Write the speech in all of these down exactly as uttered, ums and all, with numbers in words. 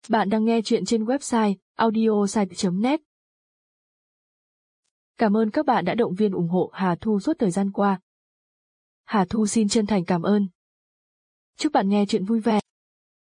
Bạn đang nghe chuyện trên website audiosite chấm net. Cảm ơn các bạn đã động viên ủng hộ Hà Thu suốt thời gian qua. Hà Thu xin chân thành cảm ơn. Chúc bạn nghe chuyện vui vẻ.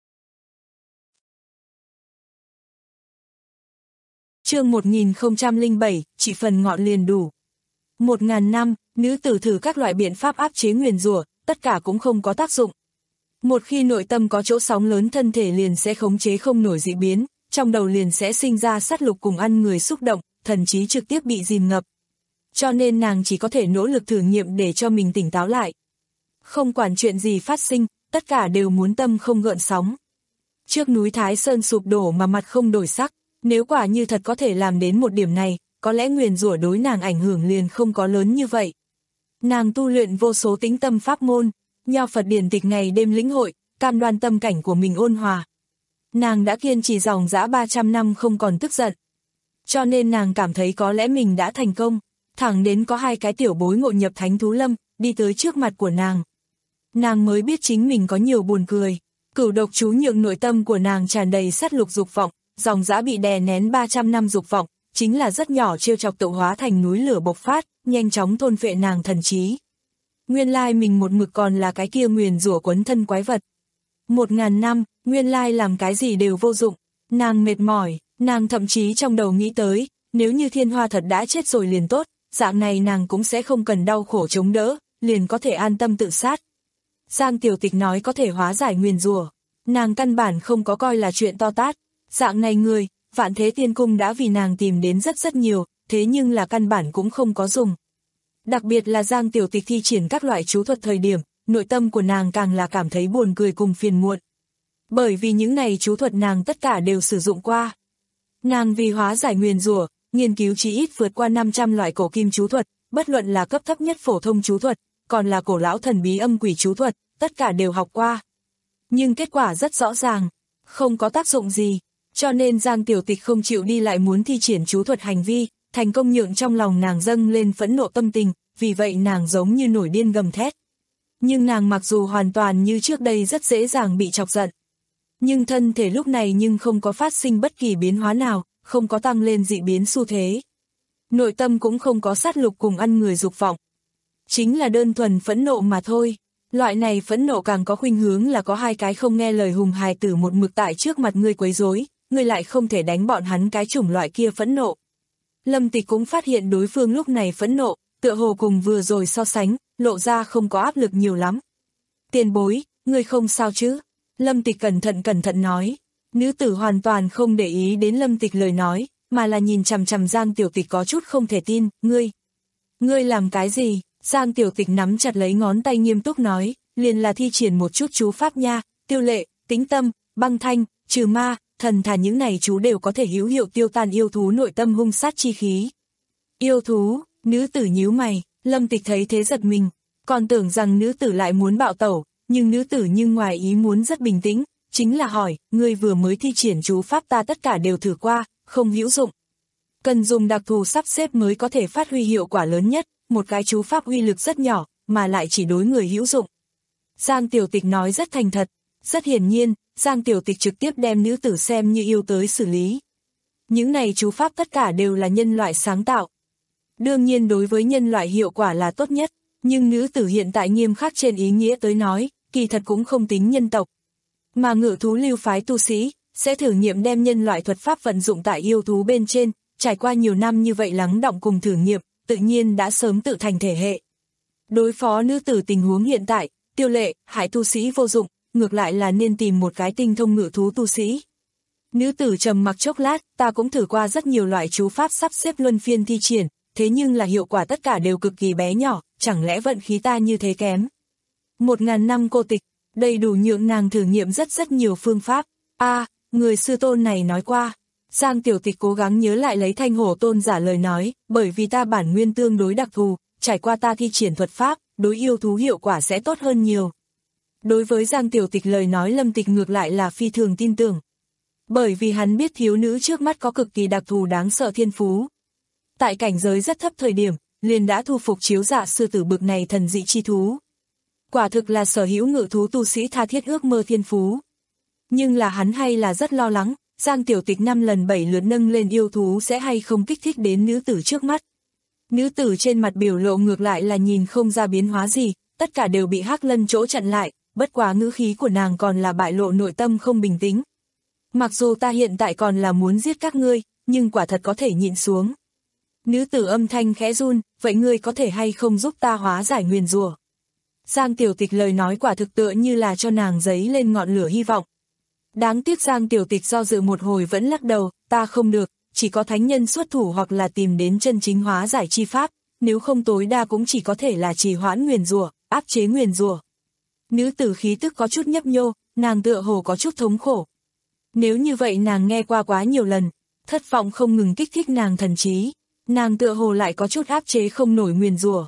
Chương một nghìn không trăm lẻ bảy, chỉ phần ngọn liền đủ. Một ngàn năm, nữ tử thử các loại biện pháp áp chế nguyền rủa, tất cả cũng không có tác dụng. Một khi nội tâm có chỗ sóng lớn, thân thể liền sẽ khống chế không nổi dị biến, trong đầu liền sẽ sinh ra sát lục cùng ăn người xúc động, thần trí trực tiếp bị dìm ngập. Cho nên nàng chỉ có thể nỗ lực thử nghiệm để cho mình tỉnh táo lại. Không quản chuyện gì phát sinh, tất cả đều muốn tâm không gợn sóng. Trước núi Thái Sơn sụp đổ mà mặt không đổi sắc, nếu quả như thật có thể làm đến một điểm này, có lẽ nguyền rủa đối nàng ảnh hưởng liền không có lớn như vậy. Nàng tu luyện vô số tĩnh tâm pháp môn, nho Phật điển tịch ngày đêm lĩnh hội, cam đoan tâm cảnh của mình ôn hòa. Nàng đã kiên trì dòng dã ba trăm năm không còn tức giận. Cho nên nàng cảm thấy có lẽ mình đã thành công, thẳng đến có hai cái tiểu bối ngộ nhập Thánh Thú Lâm, đi tới trước mặt của nàng. Nàng mới biết chính mình có nhiều buồn cười, cửu độc chú nhượng nội tâm của nàng tràn đầy sát lục dục vọng, dòng dã bị đè nén ba trăm năm dục vọng, chính là rất nhỏ trêu chọc tự hóa thành núi lửa bộc phát, nhanh chóng thôn phệ nàng thần trí. Nguyên lai mình một mực còn là cái kia nguyền rủa quấn thân quái vật. Một ngàn năm, nguyên lai làm cái gì đều vô dụng, nàng mệt mỏi, nàng thậm chí trong đầu nghĩ tới, nếu như Thiên Hoa thật đã chết rồi liền tốt, dạng này nàng cũng sẽ không cần đau khổ chống đỡ, liền có thể an tâm tự sát. Giang Tiểu Tịch nói có thể hóa giải nguyền rủa, nàng căn bản không có coi là chuyện to tát, dạng này người, Vạn Thế Tiên Cung đã vì nàng tìm đến rất rất nhiều, thế nhưng là căn bản cũng không có dùng. Đặc biệt là Giang Tiểu Tịch thi triển các loại chú thuật thời điểm, nội tâm của nàng càng là cảm thấy buồn cười cùng phiền muộn. Bởi vì những này chú thuật nàng tất cả đều sử dụng qua. Nàng vì hóa giải nguyền rủa, nghiên cứu chí ít vượt qua năm trăm loại cổ kim chú thuật, bất luận là cấp thấp nhất phổ thông chú thuật, còn là cổ lão thần bí âm quỷ chú thuật, tất cả đều học qua. Nhưng kết quả rất rõ ràng, không có tác dụng gì, cho nên Giang Tiểu Tịch không chịu đi lại muốn thi triển chú thuật hành vi, thành công nhượng trong lòng nàng dâng lên phẫn nộ tâm tình, vì vậy nàng giống như nổi điên gầm thét. Nhưng nàng mặc dù hoàn toàn như trước đây rất dễ dàng bị chọc giận, nhưng thân thể lúc này nhưng không có phát sinh bất kỳ biến hóa nào, không có tăng lên dị biến xu thế. Nội tâm cũng không có sát lục cùng ăn người dục vọng. Chính là đơn thuần phẫn nộ mà thôi. Loại này phẫn nộ càng có khuynh hướng là có hai cái không nghe lời hùng hài tử một mực tại trước mặt ngươi quấy rối, ngươi lại không thể đánh bọn hắn cái chủng loại kia phẫn nộ. Lâm Tịch cũng phát hiện đối phương lúc này phẫn nộ, tựa hồ cùng vừa rồi so sánh, lộ ra không có áp lực nhiều lắm. Tiền bối, ngươi không sao chứ? Lâm Tịch cẩn thận cẩn thận nói. Nữ tử hoàn toàn không để ý đến Lâm Tịch lời nói, mà là nhìn chằm chằm Giang Tiểu Tịch có chút không thể tin, ngươi. Ngươi làm cái gì? Giang Tiểu Tịch nắm chặt lấy ngón tay nghiêm túc nói, liền là thi triển một chút chú pháp nha, tiêu lệ, tĩnh tâm, băng thanh, trừ ma, thần thà những này chú đều có thể hữu hiệu tiêu tan yêu thú nội tâm hung sát chi khí. Yêu thú, nữ tử nhíu mày, Lâm Tịch thấy thế giật mình, còn tưởng rằng nữ tử lại muốn bạo tẩu, nhưng nữ tử như ngoài ý muốn rất bình tĩnh, chính là hỏi, ngươi vừa mới thi triển chú pháp ta tất cả đều thử qua, không hữu dụng. Cần dùng đặc thù sắp xếp mới có thể phát huy hiệu quả lớn nhất, một cái chú pháp uy lực rất nhỏ, mà lại chỉ đối người hữu dụng. Giang Tiểu Tịch nói rất thành thật, rất hiển nhiên, Giang Tiểu Tịch trực tiếp đem nữ tử xem như yêu tới xử lý. Những này chú pháp tất cả đều là nhân loại sáng tạo. Đương nhiên đối với nhân loại hiệu quả là tốt nhất, nhưng nữ tử hiện tại nghiêm khắc trên ý nghĩa tới nói, kỳ thật cũng không tính nhân tộc. Mà Ngự Thú lưu phái tu sĩ, sẽ thử nghiệm đem nhân loại thuật pháp vận dụng tại yêu thú bên trên, trải qua nhiều năm như vậy lắng đọng cùng thử nghiệm, tự nhiên đã sớm tự thành thể hệ. Đối phó nữ tử tình huống hiện tại, tiêu lệ, hải tu sĩ vô dụng, ngược lại là nên tìm một cái tinh thông ngự thú tu sĩ. Nữ tử trầm mặc chốc lát, ta cũng thử qua rất nhiều loại chú pháp sắp xếp luân phiên thi triển, thế nhưng là hiệu quả tất cả đều cực kỳ bé nhỏ, chẳng lẽ vận khí ta như thế kém. Một ngàn năm cô tịch, đầy đủ nhượng nàng thử nghiệm rất rất nhiều phương pháp. A, à, người sư tôn này nói qua. Giang Tiểu Tịch cố gắng nhớ lại lấy Thanh Hổ tôn giả lời nói, bởi vì ta bản nguyên tương đối đặc thù, trải qua ta thi triển thuật pháp, đối yêu thú hiệu quả sẽ tốt hơn nhiều. Đối với Giang Tiểu Tịch lời nói Lâm Tịch ngược lại là phi thường tin tưởng. Bởi vì hắn biết thiếu nữ trước mắt có cực kỳ đặc thù đáng sợ thiên phú. Tại cảnh giới rất thấp thời điểm, liền đã thu phục Chiếu Dạ sư tử bực này thần dị chi thú. Quả thực là sở hữu ngự thú tu sĩ tha thiết ước mơ thiên phú. Nhưng là hắn hay là rất lo lắng, Giang Tiểu Tịch năm lần bảy lượt nâng lên yêu thú sẽ hay không kích thích đến nữ tử trước mắt. Nữ tử trên mặt biểu lộ ngược lại là nhìn không ra biến hóa gì, tất cả đều bị Hắc Lân chỗ chặn lại, bất quá ngữ khí của nàng còn là bại lộ nội tâm không bình tĩnh. Mặc dù ta hiện tại còn là muốn giết các ngươi, nhưng quả thật có thể nhịn xuống. Nữ tử âm thanh khẽ run, vậy ngươi có thể hay không giúp ta hóa giải nguyền rủa? Giang Tiểu Tịch lời nói quả thực tựa như là cho nàng giấy lên ngọn lửa hy vọng. Đáng tiếc Giang Tiểu Tịch do dự một hồi vẫn lắc đầu, ta không được, chỉ có thánh nhân xuất thủ hoặc là tìm đến chân chính hóa giải chi pháp, nếu không tối đa cũng chỉ có thể là trì hoãn nguyền rủa, áp chế nguyền rủa. Nữ tử khí tức có chút nhấp nhô, nàng tựa hồ có chút thống khổ. Nếu như vậy nàng nghe qua quá nhiều lần, thất vọng không ngừng kích thích nàng thần trí, nàng tựa hồ lại có chút áp chế không nổi nguyền rủa.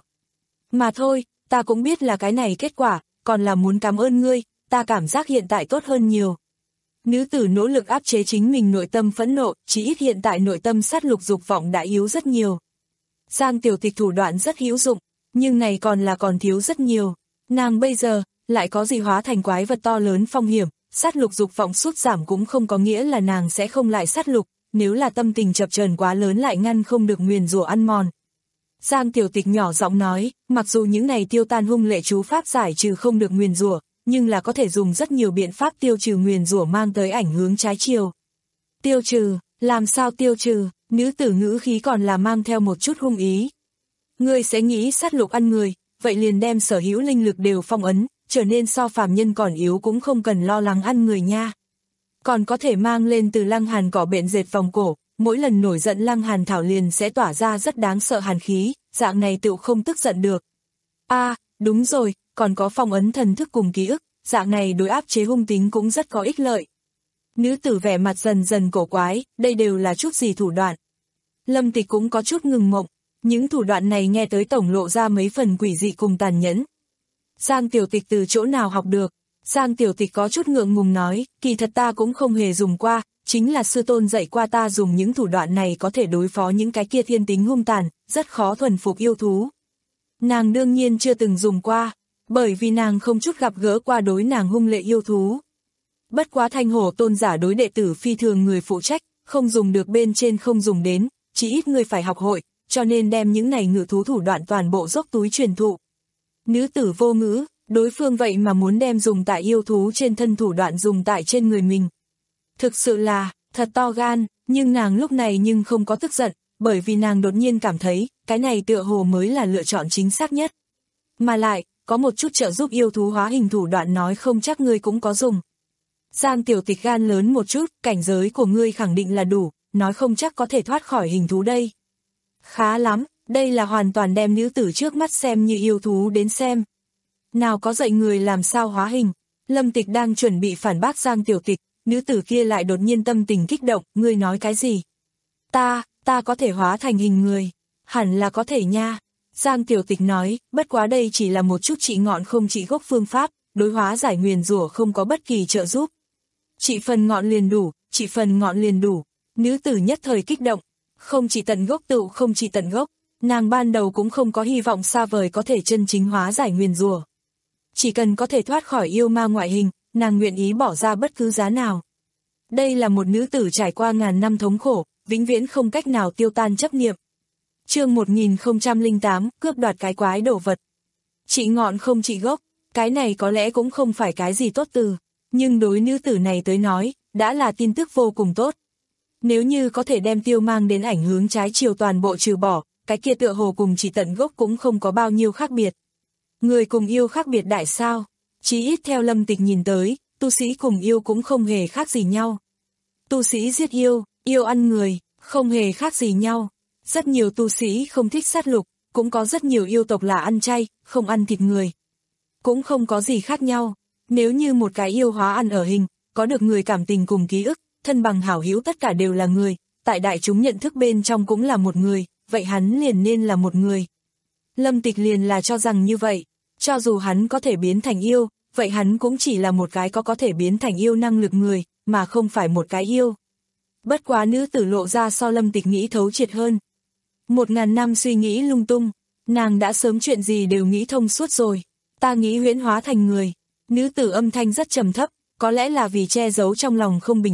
Mà thôi, ta cũng biết là cái này kết quả, còn là muốn cảm ơn ngươi, ta cảm giác hiện tại tốt hơn nhiều. Nữ tử nỗ lực áp chế chính mình nội tâm phẫn nộ, chỉ ít hiện tại nội tâm sát lục dục vọng đã yếu rất nhiều. Giang Tiểu Tịch thủ đoạn rất hữu dụng, nhưng này còn là còn thiếu rất nhiều. Nàng bây giờ, lại có gì hóa thành quái vật to lớn phong hiểm, sát lục dục vọng sút giảm cũng không có nghĩa là nàng sẽ không lại sát lục, nếu là tâm tình chập chờn quá lớn lại ngăn không được nguyền rủa ăn mòn. Giang Tiểu Tịch nhỏ giọng nói, mặc dù những này tiêu tan hung lệ chú pháp giải trừ không được nguyền rủa, nhưng là có thể dùng rất nhiều biện pháp tiêu trừ nguyền rủa mang tới ảnh hướng trái chiều. Tiêu trừ, làm sao tiêu trừ? Nữ tử ngữ khí còn là mang theo một chút hung ý. Ngươi sẽ nghĩ sát lục ăn người, vậy liền đem sở hữu linh lực đều phong ấn, trở nên so phàm nhân còn yếu cũng không cần lo lắng ăn người nha. Còn có thể mang lên từ lăng hàn cỏ bện dệt vòng cổ, mỗi lần nổi giận lăng hàn thảo liền sẽ tỏa ra rất đáng sợ hàn khí, dạng này tựu không tức giận được. A, à, đúng rồi, còn có phong ấn thần thức cùng ký ức, dạng này đối áp chế hung tính cũng rất có ích lợi. Nữ tử vẻ mặt dần dần cổ quái, đây đều là chút gì thủ đoạn. Lâm Tịch cũng có chút ngừng mộng, những thủ đoạn này nghe tới tổng lộ ra mấy phần quỷ dị cùng tàn nhẫn. Giang Tiểu Tịch từ chỗ nào học được? Giang Tiểu Tịch có chút ngượng ngùng nói, kỳ thật ta cũng không hề dùng qua, chính là sư tôn dạy qua ta dùng những thủ đoạn này có thể đối phó những cái kia thiên tính hung tàn, rất khó thuần phục yêu thú. Nàng đương nhiên chưa từng dùng qua, bởi vì nàng không chút gặp gỡ qua đối nàng hung lệ yêu thú. Bất quá Thanh Hổ tôn giả đối đệ tử phi thường người phụ trách, không dùng được bên trên không dùng đến, chỉ ít người phải học hội, cho nên đem những này ngự thú thủ đoạn toàn bộ dốc túi truyền thụ. Nữ tử vô ngữ, đối phương vậy mà muốn đem dùng tại yêu thú trên thân thủ đoạn dùng tại trên người mình. Thực sự là, thật to gan, nhưng nàng lúc này nhưng không có tức giận, bởi vì nàng đột nhiên cảm thấy, cái này tựa hồ mới là lựa chọn chính xác nhất. Mà lại, có một chút trợ giúp yêu thú hóa hình thủ đoạn nói không chắc ngươi cũng có dùng. Giang Tiểu Tịch gan lớn một chút, cảnh giới của ngươi khẳng định là đủ, nói không chắc có thể thoát khỏi hình thú đây. Khá lắm, đây là hoàn toàn đem nữ tử trước mắt xem như yêu thú đến xem. Nào có dạy người làm sao hóa hình. Lâm Tịch đang chuẩn bị phản bác Giang Tiểu Tịch, nữ tử kia lại đột nhiên tâm tình kích động, ngươi nói cái gì? Ta, ta có thể hóa thành hình người. Hẳn là có thể nha. Giang Tiểu Tịch nói, bất quá đây chỉ là một chút trị ngọn không trị gốc phương pháp, đối hóa giải nguyền rủa không có bất kỳ trợ giúp. Trị phần ngọn liền đủ, trị phần ngọn liền đủ. Nữ tử nhất thời kích động, không chỉ tận gốc tựu không chỉ tận gốc, nàng ban đầu cũng không có hy vọng xa vời có thể chân chính hóa giải nguyền rủa. Chỉ cần có thể thoát khỏi yêu ma ngoại hình, nàng nguyện ý bỏ ra bất cứ giá nào. Đây là một nữ tử trải qua ngàn năm thống khổ, vĩnh viễn không cách nào tiêu tan chấp niệm. Chương một nghìn không trăm lẻ tám, cướp đoạt cái quái đồ vật. Trị ngọn không trị gốc, cái này có lẽ cũng không phải cái gì tốt từ, nhưng đối nữ tử này tới nói, đã là tin tức vô cùng tốt. Nếu như có thể đem tiêu mang đến ảnh hướng trái chiều toàn bộ trừ bỏ, cái kia tựa hồ cùng chỉ tận gốc cũng không có bao nhiêu khác biệt. Người cùng yêu khác biệt đại sao? Chí ít theo Lâm Tịch nhìn tới, tu sĩ cùng yêu cũng không hề khác gì nhau. Tu sĩ giết yêu, yêu ăn người, không hề khác gì nhau. Rất nhiều tu sĩ không thích sát lục, cũng có rất nhiều yêu tộc là ăn chay, không ăn thịt người. Cũng không có gì khác nhau. Nếu như một cái yêu hóa ăn ở hình, có được người cảm tình cùng ký ức, thân bằng hảo hữu tất cả đều là người, tại đại chúng nhận thức bên trong cũng là một người, vậy hắn liền nên là một người. Lâm Tịch liền là cho rằng như vậy, cho dù hắn có thể biến thành yêu, vậy hắn cũng chỉ là một cái có có thể biến thành yêu năng lực người, mà không phải một cái yêu. Bất quá nữ tử lộ ra so Lâm Tịch nghĩ thấu triệt hơn. Một ngàn năm suy nghĩ lung tung, nàng đã sớm chuyện gì đều nghĩ thông suốt rồi. Ta nghĩ huyễn hóa thành người. Nữ tử âm thanh rất trầm thấp, có lẽ là vì che giấu trong lòng không bình tĩnh,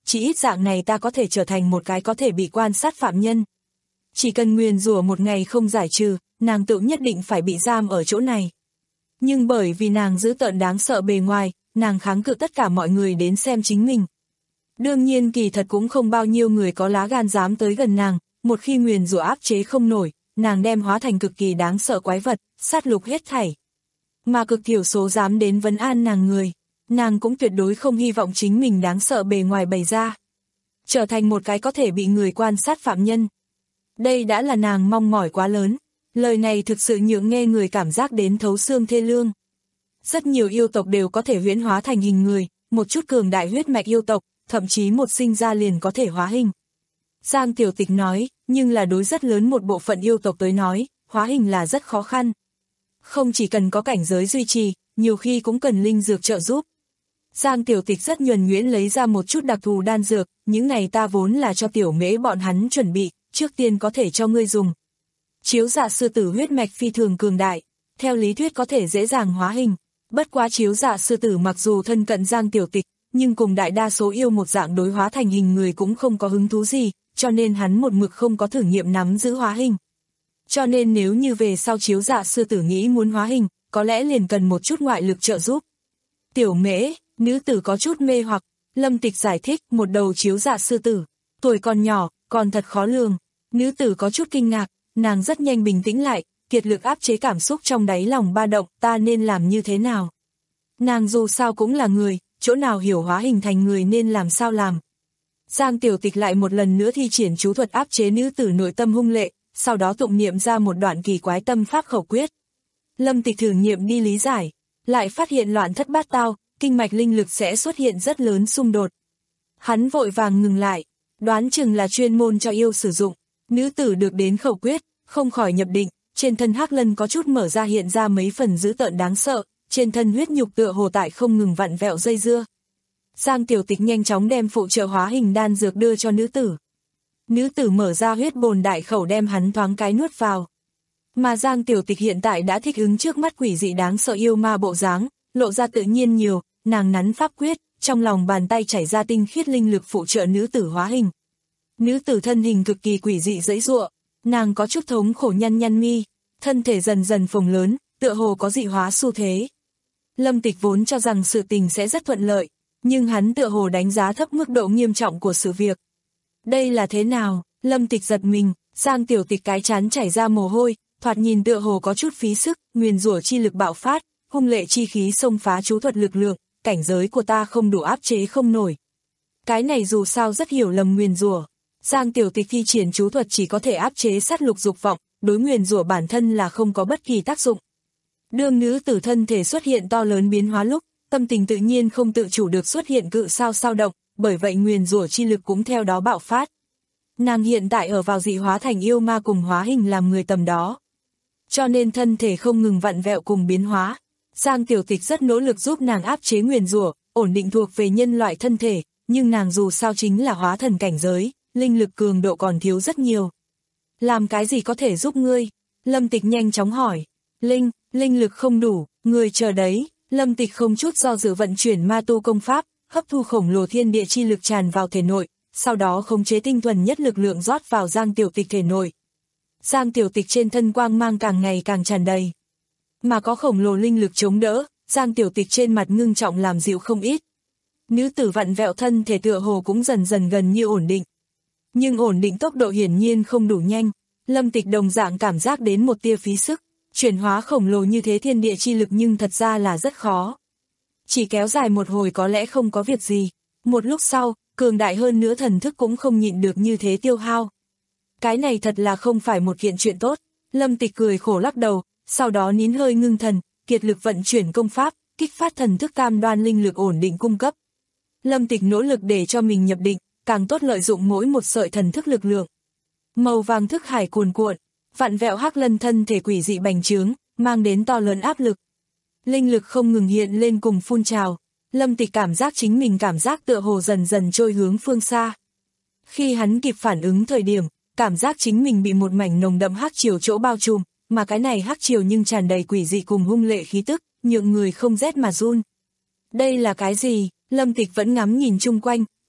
chỉ ít dạng này ta có thể trở thành một cái có thể bị quan sát phạm nhân. Chỉ cần nguyền rủa một ngày không giải trừ, nàng tự nhất định phải bị giam ở chỗ này. Nhưng bởi vì nàng dữ tợn đáng sợ bề ngoài, nàng kháng cự tất cả mọi người đến xem chính mình. Đương nhiên kỳ thật cũng không bao nhiêu người có lá gan dám tới gần nàng, một khi nguyền rủa áp chế không nổi, nàng đem hóa thành cực kỳ đáng sợ quái vật, sát lục hết thảy. Mà cực thiểu số dám đến vấn an nàng người, nàng cũng tuyệt đối không hy vọng chính mình đáng sợ bề ngoài bày ra. Trở thành một cái có thể bị người quan sát phạm nhân. Đây đã là nàng mong mỏi quá lớn, lời này thực sự nhượng nghe người cảm giác đến thấu xương thê lương. Rất nhiều yêu tộc đều có thể huyễn hóa thành hình người, một chút cường đại huyết mạch yêu tộc, thậm chí một sinh ra liền có thể hóa hình. Giang Tiểu Tịch nói, nhưng là đối rất lớn một bộ phận yêu tộc tới nói, hóa hình là rất khó khăn. Không chỉ cần có cảnh giới duy trì, nhiều khi cũng cần linh dược trợ giúp. Giang Tiểu Tịch rất nhuần nhuyễn lấy ra một chút đặc thù đan dược, những này ta vốn là cho Tiểu Mễ bọn hắn chuẩn bị, trước tiên có thể cho ngươi dùng. Chiếu Dạ sư tử huyết mạch phi thường cường đại, theo lý thuyết có thể dễ dàng hóa hình. Bất quá Chiếu Dạ sư tử mặc dù thân cận Giang Tiểu Tịch, nhưng cùng đại đa số yêu một dạng đối hóa thành hình người cũng không có hứng thú gì, cho nên hắn một mực không có thử nghiệm nắm giữ hóa hình. Cho nên nếu như về sau Chiếu Dạ sư tử nghĩ muốn hóa hình, có lẽ liền cần một chút ngoại lực trợ giúp. Tiểu Mễ, nữ tử có chút mê hoặc, Lâm Tịch giải thích, một đầu Chiếu Dạ sư tử, tuổi còn nhỏ, còn thật khó lường. Nữ tử có chút kinh ngạc, nàng rất nhanh bình tĩnh lại, kiệt lực áp chế cảm xúc trong đáy lòng ba động, ta nên làm như thế nào? Nàng dù sao cũng là người, chỗ nào hiểu hóa hình thành người nên làm sao làm. Giang Tiểu Tịch lại một lần nữa thi triển chú thuật áp chế nữ tử nội tâm hung lệ, sau đó tụng niệm ra một đoạn kỳ quái tâm pháp khẩu quyết. Lâm Tịch thử nghiệm đi lý giải, lại phát hiện loạn thất bát tao, kinh mạch linh lực sẽ xuất hiện rất lớn xung đột. Hắn vội vàng ngừng lại, đoán chừng là chuyên môn cho yêu sử dụng. Nữ tử được đến khẩu quyết, không khỏi nhập định, trên thân Hắc Lân có chút mở ra hiện ra mấy phần dữ tợn đáng sợ, trên thân huyết nhục tựa hồ tại không ngừng vặn vẹo dây dưa. Giang Tiểu Tịch nhanh chóng đem phụ trợ hóa hình đan dược đưa cho nữ tử. Nữ tử mở ra huyết bồn đại khẩu đem hắn thoáng cái nuốt vào. Mà Giang Tiểu Tịch hiện tại đã thích ứng trước mắt quỷ dị đáng sợ yêu ma bộ dáng, lộ ra tự nhiên nhiều, nàng nắn pháp quyết, trong lòng bàn tay chảy ra tinh khiết linh lực phụ trợ nữ tử hóa hình. Nữ tử thân hình cực kỳ quỷ dị giãy giụa, nàng có chút thống khổ nhăn nhăn mi, thân thể dần dần phồng lớn, tựa hồ có dị hóa xu thế. Lâm Tịch vốn cho rằng sự tình sẽ rất thuận lợi, nhưng hắn tựa hồ đánh giá thấp mức độ nghiêm trọng của sự việc. Đây là thế nào? Lâm Tịch giật mình, Giang Tiểu Tịch cái trán chảy ra mồ hôi, thoạt nhìn tựa hồ có chút phí sức, nguyền rủa chi lực bạo phát, hung lệ chi khí xông phá chú thuật lực lượng, cảnh giới của ta không đủ áp chế không nổi. Cái này dù sao rất hiểu lầm nguyền rủa. Giang Tiểu Tịch thi triển chú thuật chỉ có thể áp chế sát lục dục vọng, đối nguyền rủa bản thân là không có bất kỳ tác dụng. Đương nữ tử thân thể xuất hiện to lớn biến hóa lúc, tâm tình tự nhiên không tự chủ được xuất hiện cự sao sao động, bởi vậy nguyền rủa chi lực cũng theo đó bạo phát. Nàng hiện tại ở vào dị hóa thành yêu ma cùng hóa hình làm người tầm đó. Cho nên thân thể không ngừng vặn vẹo cùng biến hóa. Giang Tiểu Tịch rất nỗ lực giúp nàng áp chế nguyền rủa, ổn định thuộc về nhân loại thân thể, nhưng nàng dù sao chính là hóa thần cảnh giới, linh lực cường độ còn thiếu rất nhiều. Làm cái gì có thể giúp ngươi? Lâm Tịch nhanh chóng hỏi. Linh, linh lực không đủ, người chờ đấy. Lâm Tịch không chút do dự vận chuyển ma tu công pháp, hấp thu khổng lồ thiên địa chi lực tràn vào thể nội, sau đó khống chế tinh thuần nhất lực lượng rót vào Giang Tiểu Tịch thể nội. Giang Tiểu Tịch trên thân quang mang càng ngày càng tràn đầy. Mà có khổng lồ linh lực chống đỡ, Giang Tiểu Tịch trên mặt ngưng trọng làm dịu không ít. Nữ tử vặn vẹo thân thể tựa hồ cũng dần dần gần như ổn định. Nhưng ổn định tốc độ hiển nhiên không đủ nhanh, Lâm Tịch đồng dạng cảm giác đến một tia phí sức, chuyển hóa khổng lồ như thế thiên địa chi lực nhưng thật ra là rất khó. Chỉ kéo dài một hồi có lẽ không có việc gì, một lúc sau, cường đại hơn nữa thần thức cũng không nhịn được như thế tiêu hao. Cái này thật là không phải một kiện chuyện tốt, Lâm Tịch cười khổ lắc đầu, sau đó nín hơi ngưng thần, kiệt lực vận chuyển công pháp, kích phát thần thức cam đoan linh lực ổn định cung cấp. Lâm Tịch nỗ lực để cho mình nhập định, càng tốt lợi dụng mỗi một sợi thần thức lực lượng. Màu vàng thức hải cuồn cuộn, vặn vẹo Hắc Lân thân thể quỷ dị bành trướng, mang đến to lớn áp lực. Linh lực không ngừng hiện lên cùng phun trào, Lâm Tịch cảm giác chính mình cảm giác tựa hồ dần dần trôi hướng phương xa. Khi hắn kịp phản ứng thời điểm, cảm giác chính mình bị một mảnh nồng đậm hắc triều chỗ bao trùm, mà cái này hắc triều nhưng tràn đầy quỷ dị cùng hung lệ khí tức, nhượng người không rét mà run. Đây là cái gì? Lâm Tịch vẫn ngắm nhìn chung quanh,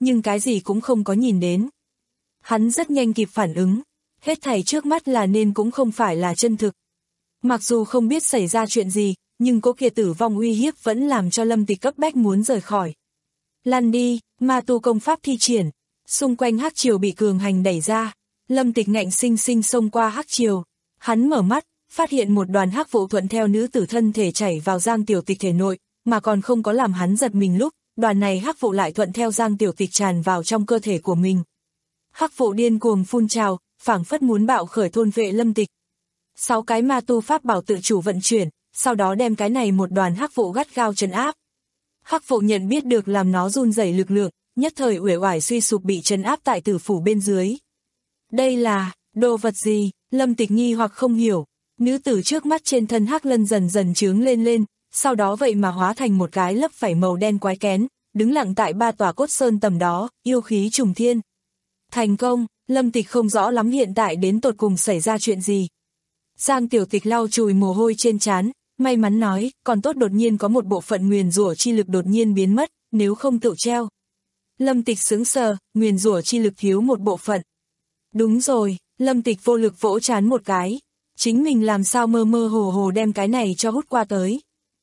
nhưng cái gì cũng không có nhìn đến. Hắn rất nhanh kịp phản ứng, hết thảy trước mắt là nên cũng không phải là chân thực. Mặc dù không biết xảy ra chuyện gì, nhưng cố kia tử vong uy hiếp vẫn làm cho Lâm Tịch cấp bách muốn rời khỏi. Lăn đi, ma tu công pháp thi triển, xung quanh hắc triều bị cường hành đẩy ra, Lâm Tịch ngạnh sinh sinh xông qua hắc triều. Hắn mở mắt, phát hiện một đoàn hắc vụ thuận theo nữ tử thân thể chảy vào Giang Tiểu Tịch thể nội, mà còn không có làm hắn giật mình lúc, đoàn này hắc vụ lại thuận theo Giang Tiểu Tịch tràn vào trong cơ thể của mình. Hắc vụ điên cuồng phun trào, phảng phất muốn bạo khởi thôn vệ Lâm Tịch. Sáu cái ma tu pháp bảo tự chủ vận chuyển, sau đó đem cái này một đoàn hắc vụ gắt gao trấn áp. Hắc vụ nhận biết được làm nó run rẩy lực lượng, nhất thời uể oải suy sụp bị trấn áp tại tử phủ bên dưới. Đây là đồ vật gì? Lâm Tịch nghi hoặc không hiểu. Nữ tử trước mắt trên thân hắc lân dần dần trướng lên lên, sau đó vậy mà hóa thành một cái lấp vảy màu đen quái kén, đứng lặng tại ba tòa cốt sơn tầm đó, yêu khí trùng thiên. Thành công, Lâm Tịch không rõ lắm hiện tại đến tột cùng xảy ra chuyện gì. Giang Tiểu Tịch lau chùi mồ hôi trên trán, may mắn nói, còn tốt đột nhiên có một bộ phận nguyền rủa chi lực đột nhiên biến mất, nếu không tự treo. Lâm Tịch sững sờ, nguyền rủa chi lực thiếu một bộ phận. Đúng rồi, Lâm Tịch vô lực vỗ trán một cái, chính mình làm sao mơ mơ hồ hồ đem cái này cho hút qua tới.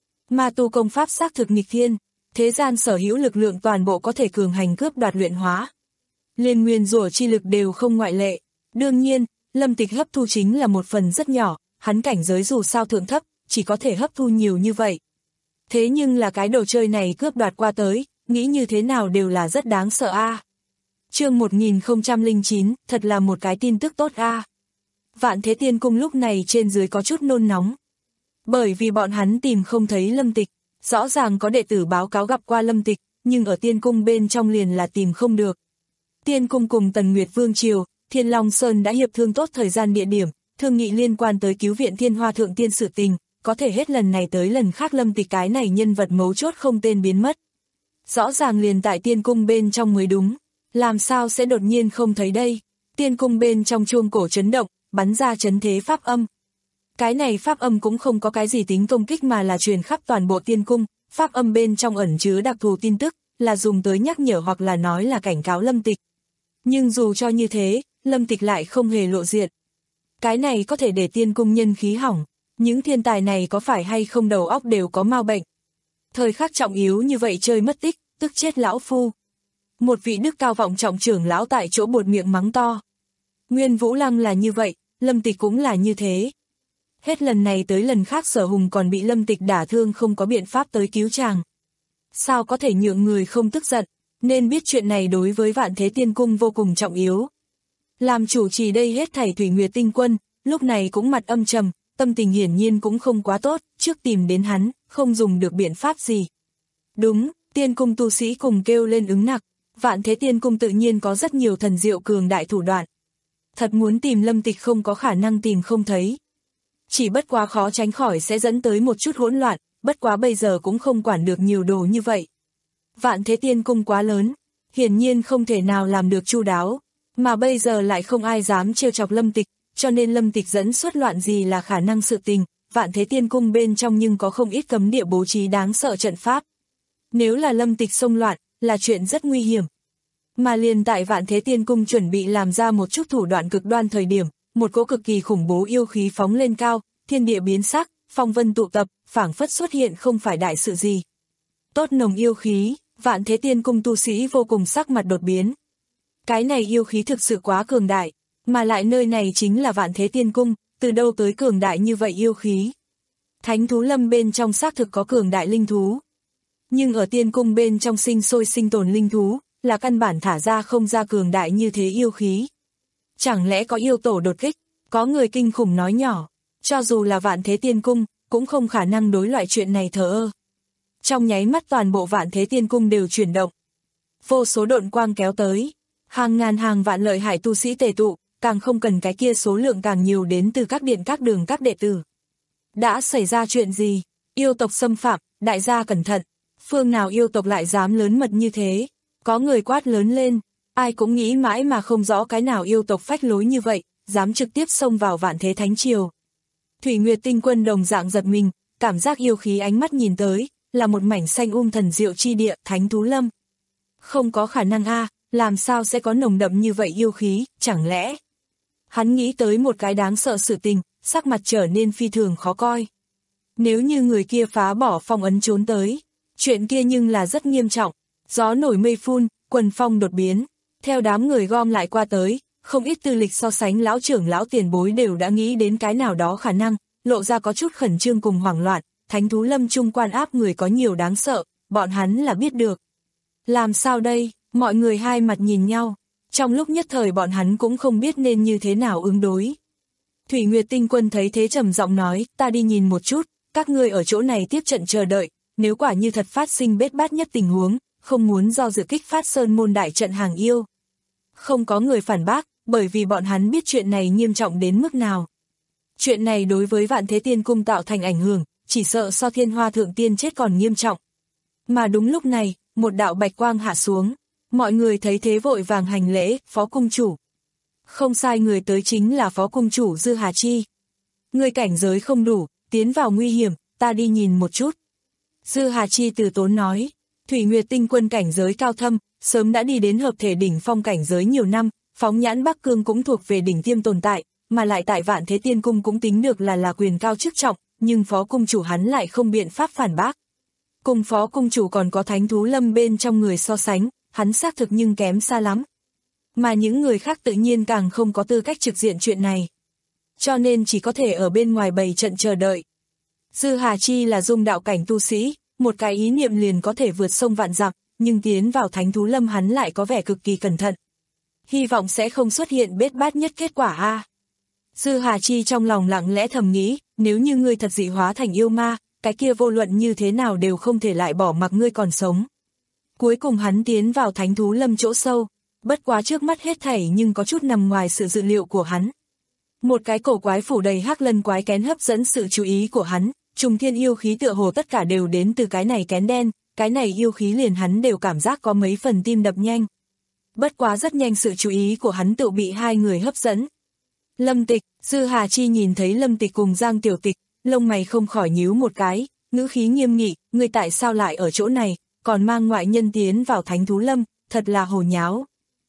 Ma tu công pháp xác thực nghịch thiên, thế gian sở hữu lực lượng toàn bộ có thể cường hành cướp đoạt luyện hóa. Liên nguyên rủa chi lực đều không ngoại lệ. Đương nhiên, Lâm Tịch hấp thu chính là một phần rất nhỏ, hắn cảnh giới dù sao thượng thấp, chỉ có thể hấp thu nhiều như vậy. Thế nhưng là cái đồ chơi này cướp đoạt qua tới, nghĩ như thế nào đều là rất đáng sợ a. À. Chương một nghìn không trăm lẻ chín, thật là một cái tin tức tốt a. À. Vạn Thế Tiên Cung lúc này trên dưới có chút nôn nóng. Bởi vì bọn hắn tìm không thấy Lâm Tịch, rõ ràng có đệ tử báo cáo gặp qua Lâm Tịch, nhưng ở Tiên Cung bên trong liền là tìm không được. Tiên Cung cùng Tần Nguyệt Vương Triều, Thiên Long Sơn đã hiệp thương tốt thời gian địa điểm, thương nghị liên quan tới cứu viện Thiên Hoa Thượng Tiên sự tình, có thể hết lần này tới lần khác Lâm Tịch cái này nhân vật mấu chốt không tên biến mất. Rõ ràng liền tại Tiên Cung bên trong mới đúng, làm sao sẽ đột nhiên không thấy đây? Tiên Cung bên trong chuông cổ chấn động, bắn ra chấn thế pháp âm. Cái này pháp âm cũng không có cái gì tính công kích mà là truyền khắp toàn bộ Tiên Cung, pháp âm bên trong ẩn chứa đặc thù tin tức, là dùng tới nhắc nhở hoặc là nói là cảnh cáo Lâm Tịch. Nhưng dù cho như thế, Lâm Tịch lại không hề lộ diện. Cái này có thể để Tiên Cung nhân khí hỏng, những thiên tài này có phải hay không đầu óc đều có mau bệnh. Thời khắc trọng yếu như vậy chơi mất tích, tức chết lão phu. Một vị đức cao vọng trọng trưởng lão tại chỗ buột miệng mắng to. Nguyên Vũ Lăng là như vậy, Lâm Tịch cũng là như thế. Hết lần này tới lần khác Sở Hùng còn bị Lâm Tịch đả thương không có biện pháp tới cứu chàng. Sao có thể nhượng người không tức giận, nên biết chuyện này đối với Vạn Thế Tiên Cung vô cùng trọng yếu. Làm chủ trì đây hết thảy Thủy Nguyệt Tinh Quân, lúc này cũng mặt âm trầm, tâm tình hiển nhiên cũng không quá tốt, trước tìm đến hắn, không dùng được biện pháp gì. Đúng, Tiên Cung tu sĩ cùng kêu lên ứng nặc, Vạn Thế Tiên Cung tự nhiên có rất nhiều thần diệu cường đại thủ đoạn. Thật muốn tìm Lâm Tịch không có khả năng tìm không thấy. Chỉ bất quá khó tránh khỏi sẽ dẫn tới một chút hỗn loạn, bất quá bây giờ cũng không quản được nhiều đồ như vậy. Vạn Thế Tiên Cung quá lớn, hiển nhiên không thể nào làm được chu đáo, mà bây giờ lại không ai dám trêu chọc Lâm Tịch, cho nên Lâm Tịch dẫn xuất loạn gì là khả năng sự tình, Vạn Thế Tiên Cung bên trong nhưng có không ít cấm địa bố trí đáng sợ trận pháp. Nếu là Lâm Tịch xông loạn, là chuyện rất nguy hiểm. Mà liền tại Vạn Thế Tiên Cung chuẩn bị làm ra một chút thủ đoạn cực đoan thời điểm, một cỗ cực kỳ khủng bố yêu khí phóng lên cao, thiên địa biến sắc, phong vân tụ tập, phảng phất xuất hiện không phải đại sự gì. Tốt nồng yêu khí, Vạn Thế Tiên Cung tu sĩ vô cùng sắc mặt đột biến. Cái này yêu khí thực sự quá cường đại, mà lại nơi này chính là Vạn Thế Tiên Cung, từ đâu tới cường đại như vậy yêu khí. Thánh thú lâm bên trong xác thực có cường đại linh thú. Nhưng ở Tiên Cung bên trong sinh sôi sinh tồn linh thú, là căn bản thả ra không ra cường đại như thế yêu khí. Chẳng lẽ có yêu tổ đột kích, có người kinh khủng nói nhỏ, cho dù là Vạn Thế Tiên Cung, cũng không khả năng đối loại chuyện này thờ ơ. Trong nháy mắt toàn bộ Vạn Thế Tiên Cung đều chuyển động. Vô số độn quang kéo tới, hàng ngàn hàng vạn lợi hại tu sĩ tề tụ, càng không cần cái kia số lượng càng nhiều đến từ các điện các đường các đệ tử. Đã xảy ra chuyện gì? Yêu tộc xâm phạm, đại gia cẩn thận. Phương nào yêu tộc lại dám lớn mật như thế? Có người quát lớn lên, ai cũng nghĩ mãi mà không rõ cái nào yêu tộc phách lối như vậy, dám trực tiếp xông vào Vạn Thế Thánh Triều. Thủy Nguyệt Tinh Quân đồng dạng giật mình, cảm giác yêu khí ánh mắt nhìn tới, là một mảnh xanh um thần diệu chi địa, Thánh Thú Lâm. Không có khả năng a, làm sao sẽ có nồng đậm như vậy yêu khí, chẳng lẽ... Hắn nghĩ tới một cái đáng sợ sự tình, sắc mặt trở nên phi thường khó coi. Nếu như người kia phá bỏ phong ấn trốn tới, chuyện kia nhưng là rất nghiêm trọng. Gió nổi mây phun, quần phong đột biến, theo đám người gom lại qua tới, không ít tư lịch so sánh lão trưởng lão tiền bối đều đã nghĩ đến cái nào đó khả năng, lộ ra có chút khẩn trương cùng hoảng loạn, Thánh thú lâm trung quan áp người có nhiều đáng sợ, bọn hắn là biết được. Làm sao đây, mọi người hai mặt nhìn nhau, trong lúc nhất thời bọn hắn cũng không biết nên như thế nào ứng đối. Thủy Nguyệt Tinh Quân thấy thế trầm giọng nói, ta đi nhìn một chút, các ngươi ở chỗ này tiếp trận chờ đợi, nếu quả như thật phát sinh bết bát nhất tình huống, không muốn do dự kích phát sơn môn đại trận hàng yêu. Không có người phản bác, bởi vì bọn hắn biết chuyện này nghiêm trọng đến mức nào. Chuyện này đối với Vạn Thế Tiên Cung tạo thành ảnh hưởng, chỉ sợ so Thiên Hoa Thượng Tiên chết còn nghiêm trọng. Mà đúng lúc này, một đạo bạch quang hạ xuống, mọi người thấy thế vội vàng hành lễ, Phó Cung Chủ. Không sai, người tới chính là Phó Cung Chủ Dư Hà Chi. Người cảnh giới không đủ, tiến vào nguy hiểm, ta đi nhìn một chút. Dư Hà Chi từ tốn nói, Thủy Nguyệt Tinh Quân cảnh giới cao thâm, sớm đã đi đến hợp thể đỉnh phong cảnh giới nhiều năm, phóng nhãn Bắc Cương cũng thuộc về đỉnh tiêm tồn tại, mà lại tại Vạn Thế Tiên Cung cũng tính được là là quyền cao chức trọng, nhưng Phó Cung Chủ hắn lại không biện pháp phản bác. Cùng Phó Cung Chủ còn có Thánh thú lâm bên trong người so sánh, hắn xác thực nhưng kém xa lắm. Mà những người khác tự nhiên càng không có tư cách trực diện chuyện này. Cho nên chỉ có thể ở bên ngoài bày trận chờ đợi. Dư Hà Chi là dung đạo cảnh tu sĩ, một cái ý niệm liền có thể vượt sông vạn dặm, nhưng tiến vào Thánh thú lâm hắn lại có vẻ cực kỳ cẩn thận. Hy vọng sẽ không xuất hiện bết bát nhất kết quả a. Dư Hà Chi trong lòng lặng lẽ thầm nghĩ, nếu như ngươi thật dị hóa thành yêu ma, cái kia vô luận như thế nào đều không thể lại bỏ mặc ngươi còn sống. Cuối cùng hắn tiến vào Thánh thú lâm chỗ sâu, bất quá trước mắt hết thảy nhưng có chút nằm ngoài sự dự liệu của hắn. Một cái cổ quái phủ đầy hắc lân quái kén hấp dẫn sự chú ý của hắn, trùng thiên yêu khí tựa hồ tất cả đều đến từ cái này kén đen, cái này yêu khí liền hắn đều cảm giác có mấy phần tim đập nhanh. Bất quá rất nhanh sự chú ý của hắn tự bị hai người hấp dẫn. Lâm Tịch, Dư Hà Chi nhìn thấy Lâm Tịch cùng Giang Tiểu Tịch, lông mày không khỏi nhíu một cái, ngữ khí nghiêm nghị, ngươi tại sao lại ở chỗ này, còn mang ngoại nhân tiến vào Thánh thú lâm, thật là hồ nháo.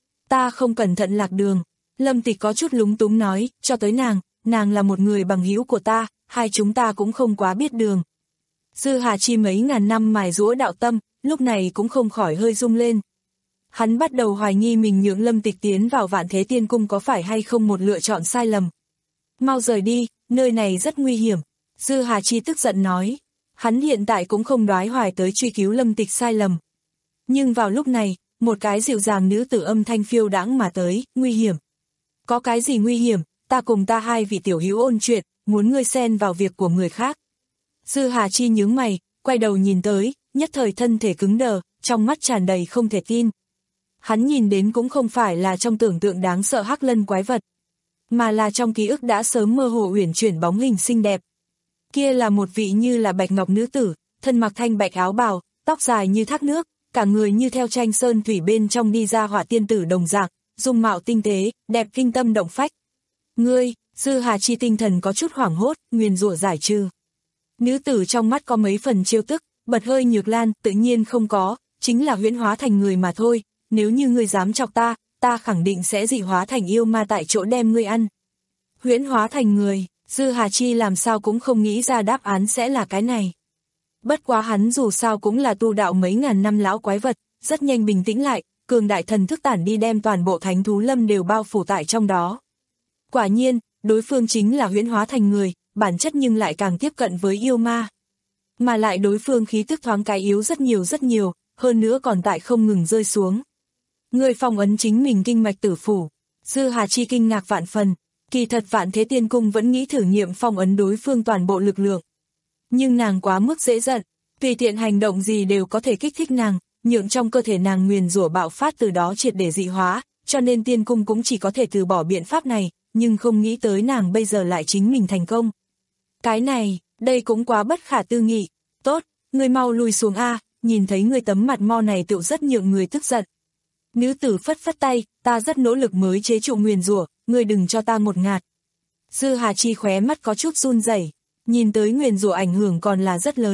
Ta không cẩn thận lạc đường. Lâm Tịch có chút lúng túng nói, cho tới nàng, nàng là một người bằng hữu của ta, hai chúng ta cũng không quá biết đường. Dư Hà Chi mấy ngàn năm mài giũa đạo tâm, lúc này cũng không khỏi hơi rung lên. Hắn bắt đầu hoài nghi mình nhượng Lâm Tịch tiến vào Vạn Thế Tiên Cung có phải hay không một lựa chọn sai lầm. Mau rời đi, nơi này rất nguy hiểm. Dư Hà Chi tức giận nói, hắn hiện tại cũng không đoái hoài tới truy cứu Lâm Tịch sai lầm. Nhưng vào lúc này, một cái dịu dàng nữ tử âm thanh phiêu đãng mà tới, nguy hiểm. Có cái gì nguy hiểm, ta cùng ta hai vị tiểu hữu ôn chuyện, muốn ngươi xen vào việc của người khác. Dư Hà Chi nhướng mày, quay đầu nhìn tới, nhất thời thân thể cứng đờ, trong mắt tràn đầy không thể tin. Hắn nhìn đến cũng không phải là trong tưởng tượng đáng sợ hắc lân quái vật, mà là trong ký ức đã sớm mơ hồ uyển chuyển bóng hình xinh đẹp. Kia là một vị như là bạch ngọc nữ tử, thân mặc thanh bạch áo bào, tóc dài như thác nước, cả người như theo tranh sơn thủy bên trong đi ra họa tiên tử đồng dạng, dung mạo tinh tế, đẹp kinh tâm động phách. Ngươi, Dư Hà Chi tinh thần có chút hoảng hốt, nguyền rủa giải trừ. Nữ tử trong mắt có mấy phần trêu tức, bật hơi nhược lan, tự nhiên không có, chính là huyễn hóa thành người mà thôi, nếu như ngươi dám chọc ta, ta khẳng định sẽ dị hóa thành yêu ma tại chỗ đem ngươi ăn. Huyễn hóa thành người, Dư Hà Chi làm sao cũng không nghĩ ra đáp án sẽ là cái này. Bất quá hắn dù sao cũng là tu đạo mấy ngàn năm lão quái vật, rất nhanh bình tĩnh lại, cường đại thần thức tản đi đem toàn bộ Thánh thú lâm đều bao phủ tại trong đó. Quả nhiên, đối phương chính là huyễn hóa thành người, bản chất nhưng lại càng tiếp cận với yêu ma. Mà lại đối phương khí tức thoáng cái yếu rất nhiều rất nhiều, hơn nữa còn tại không ngừng rơi xuống. Người phong ấn chính mình kinh mạch tử phủ. Dư Hà Chi kinh ngạc vạn phần, kỳ thật Vạn Thế Tiên Cung vẫn nghĩ thử nghiệm phong ấn đối phương toàn bộ lực lượng. Nhưng nàng quá mức dễ giận, tùy tiện hành động gì đều có thể kích thích nàng, nhượng trong cơ thể nàng nguyền rủa bạo phát từ đó triệt để dị hóa, cho nên Tiên Cung cũng chỉ có thể từ bỏ biện pháp này, nhưng không nghĩ tới nàng bây giờ lại chính mình thành công. Cái này, đây cũng quá bất khả tư nghị. Tốt, ngươi mau lùi xuống a, nhìn thấy ngươi tấm mặt mo này tựu rất nhượng người tức giận. Nữ tử phất phất tay, ta rất nỗ lực mới chế trụ nguyền rủa, ngươi đừng cho ta một ngạt. Dư Hà Chi khóe mắt có chút run rẩy, nhìn tới nguyền rủa ảnh hưởng còn là rất lớn.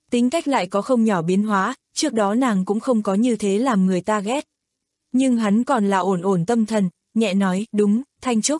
tính cách lại có không nhỏ biến hóa, trước đó nàng cũng không có như thế làm người ta ghét. Nhưng hắn còn là ổn ổn tâm thần, nhẹ nói, đúng, Thanh Trúc.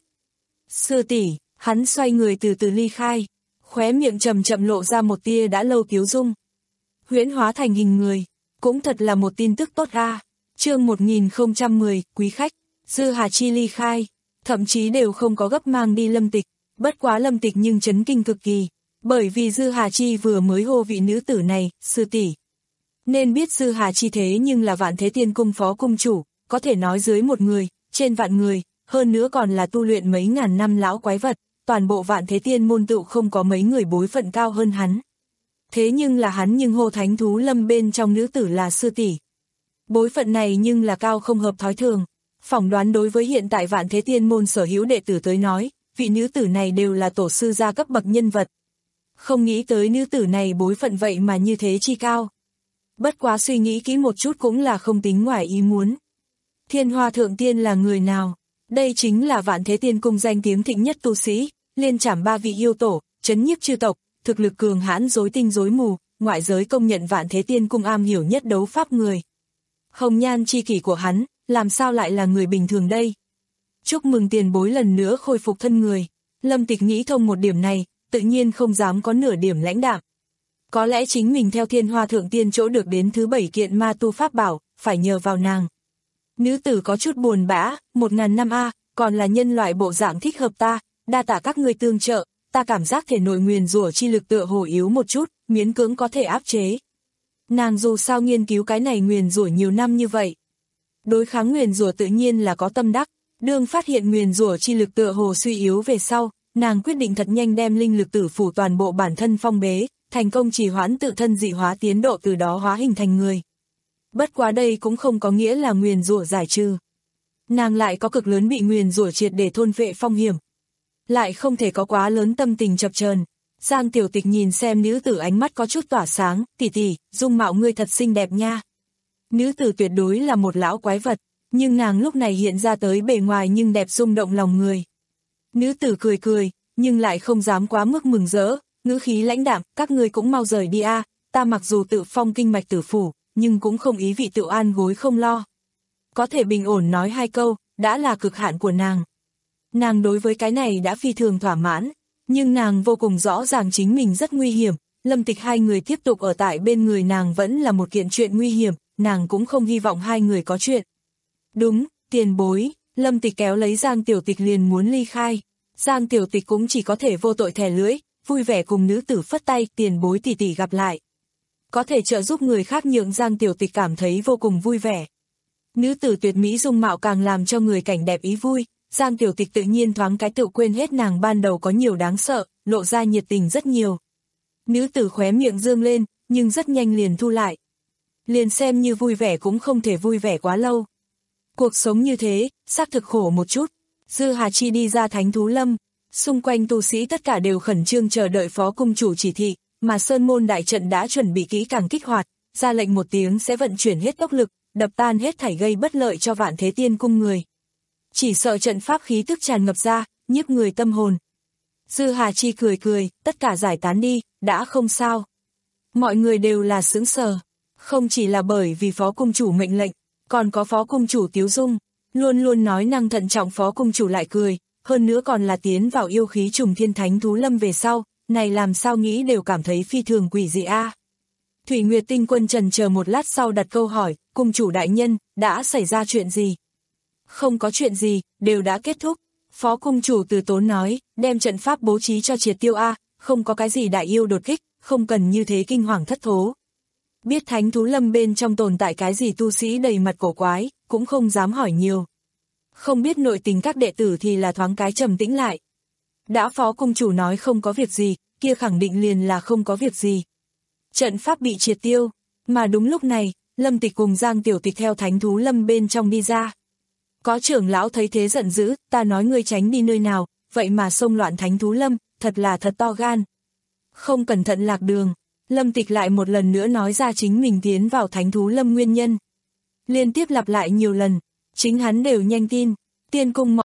Sư tỷ, hắn xoay người từ từ ly khai, khóe miệng chậm chậm lộ ra một tia đã lâu tiếu dung. Huyễn hóa thành hình người, cũng thật là một tin tức tốt a. Chương một nghìn không trăm mười, quý khách, Dư Hà Chi ly khai, thậm chí đều không có gấp mang đi Lâm Tịch, bất quá Lâm Tịch nhưng chấn kinh cực kỳ, bởi vì Dư Hà Chi vừa mới hô vị nữ tử này, sư tỷ. Nên biết Dư Hà Chi thế nhưng là Vạn Thế Tiên Cung phó cung chủ, có thể nói dưới một người, trên vạn người, hơn nữa còn là tu luyện mấy ngàn năm lão quái vật, toàn bộ Vạn Thế Tiên môn tựu không có mấy người bối phận cao hơn hắn. Thế nhưng là hắn nhưng hô Thánh Thú Lâm bên trong nữ tử là sư tỷ. Bối phận này nhưng là cao không hợp thói thường. Phỏng đoán đối với hiện tại Vạn Thế Tiên môn sở hữu đệ tử tới nói, vị nữ tử này đều là tổ sư gia cấp bậc nhân vật. Không nghĩ tới nữ tử này bối phận vậy mà như thế chi cao. Bất quá suy nghĩ kỹ một chút cũng là không tính ngoài ý muốn. Thiên Hoa Thượng Tiên là người nào? Đây chính là Vạn Thế Tiên Cung danh tiếng thịnh nhất tu sĩ, liên trảm ba vị yêu tổ, trấn nhiếp chư tộc, thực lực cường hãn rối tinh rối mù, ngoại giới công nhận Vạn Thế Tiên Cung am hiểu nhất đấu pháp người. Hồng nhan chi kỷ của hắn, làm sao lại là người bình thường đây? Chúc mừng tiền bối lần nữa khôi phục thân người. Lâm Tịch nghĩ thông một điểm này, tự nhiên không dám có nửa điểm lãnh đạm. Có lẽ chính mình theo Thiên Hoa Thượng Tiên chỗ được đến thứ bảy kiện ma tu pháp bảo, phải nhờ vào nàng. Nữ tử có chút buồn bã, một ngàn năm a, còn là nhân loại bộ dạng thích hợp ta, đa tạ các ngươi tương trợ, ta cảm giác thể nội nguyền rủa chi lực tựa hồ yếu một chút, miễn cưỡng có thể áp chế. Nàng dù sao nghiên cứu cái này nguyền rủa nhiều năm như vậy. Đối kháng nguyền rủa tự nhiên là có tâm đắc, đương phát hiện nguyền rủa chi lực tựa hồ suy yếu về sau, nàng quyết định thật nhanh đem linh lực tử phủ toàn bộ bản thân phong bế, thành công trì hoãn tự thân dị hóa tiến độ từ đó hóa hình thành người. Bất quá đây cũng không có nghĩa là nguyền rủa giải trừ. Nàng lại có cực lớn bị nguyền rủa triệt để thôn vệ phong hiểm. Lại không thể có quá lớn tâm tình chập chờn. Giang Tiểu Tịch nhìn xem nữ tử ánh mắt có chút tỏa sáng, tỷ tỷ, dung mạo ngươi thật xinh đẹp nha. Nữ tử tuyệt đối là một lão quái vật, nhưng nàng lúc này hiện ra tới bề ngoài nhưng đẹp rung động lòng người. Nữ tử cười cười, nhưng lại không dám quá mức mừng rỡ, ngữ khí lãnh đạm, các ngươi cũng mau rời đi a, ta mặc dù tự phong kinh mạch tử phủ, nhưng cũng không ý vị tự an gối không lo. Có thể bình ổn nói hai câu, đã là cực hạn của nàng. Nàng đối với cái này đã phi thường thỏa mãn, nhưng nàng vô cùng rõ ràng chính mình rất nguy hiểm, Lâm Tịch hai người tiếp tục ở tại bên người nàng vẫn là một kiện chuyện nguy hiểm, nàng cũng không hy vọng hai người có chuyện. Đúng, tiền bối, Lâm Tịch kéo lấy Giang Tiểu Tịch liền muốn ly khai, Giang Tiểu Tịch cũng chỉ có thể vô tội thè lưỡi, vui vẻ cùng nữ tử phất tay, tiền bối tỷ tỷ gặp lại. Có thể trợ giúp người khác nhượng Giang Tiểu Tịch cảm thấy vô cùng vui vẻ. Nữ tử tuyệt mỹ dung mạo càng làm cho người cảnh đẹp ý vui, Giang Tiểu Tịch tự nhiên thoáng cái tự quên hết nàng ban đầu có nhiều đáng sợ, lộ ra nhiệt tình rất nhiều. Nữ tử khóe miệng dương lên, nhưng rất nhanh liền thu lại. Liền xem như vui vẻ cũng không thể vui vẻ quá lâu. Cuộc sống như thế, xác thực khổ một chút. Dư Hà Chi đi ra Thánh Thú Lâm, xung quanh tu sĩ tất cả đều khẩn trương chờ đợi phó cung chủ chỉ thị, mà Sơn Môn đại trận đã chuẩn bị kỹ càng kích hoạt, ra lệnh một tiếng sẽ vận chuyển hết tốc lực, đập tan hết thảy gây bất lợi cho Vạn Thế Tiên Cung người. Chỉ sợ trận pháp khí tức tràn ngập ra, nhiếp người tâm hồn. Dư Hà Chi cười cười, tất cả giải tán đi, đã không sao. Mọi người đều là sững sờ, không chỉ là bởi vì phó cung chủ mệnh lệnh, còn có phó cung chủ Tiếu Dung, luôn luôn nói năng thận trọng phó cung chủ lại cười, hơn nữa còn là tiến vào yêu khí trùng thiên Thánh Thú Lâm về sau, này làm sao nghĩ đều cảm thấy phi thường quỷ dị a. Thủy Nguyệt Tinh Quân trần chờ một lát sau đặt câu hỏi, cung chủ đại nhân, đã xảy ra chuyện gì? Không có chuyện gì, đều đã kết thúc. Phó cung chủ Từ Tốn nói, đem trận pháp bố trí cho triệt tiêu a, không có cái gì đại yêu đột kích, không cần như thế kinh hoàng thất thố. Biết Thánh Thú Lâm bên trong tồn tại cái gì tu sĩ đầy mặt cổ quái, cũng không dám hỏi nhiều. Không biết nội tình các đệ tử thì là thoáng cái trầm tĩnh lại. Đã phó cung chủ nói không có việc gì, kia khẳng định liền là không có việc gì. Trận pháp bị triệt tiêu, mà đúng lúc này, Lâm Tịch cùng Giang Tiểu Tịch theo Thánh Thú Lâm bên trong đi ra. Có trưởng lão thấy thế giận dữ, ta nói ngươi tránh đi nơi nào, vậy mà xông loạn Thánh Thú Lâm, thật là thật to gan. Không cẩn thận lạc đường, Lâm Tịch lại một lần nữa nói ra chính mình tiến vào Thánh Thú Lâm nguyên nhân. Liên tiếp lặp lại nhiều lần, chính hắn đều nhanh tin, tiên cung mọi...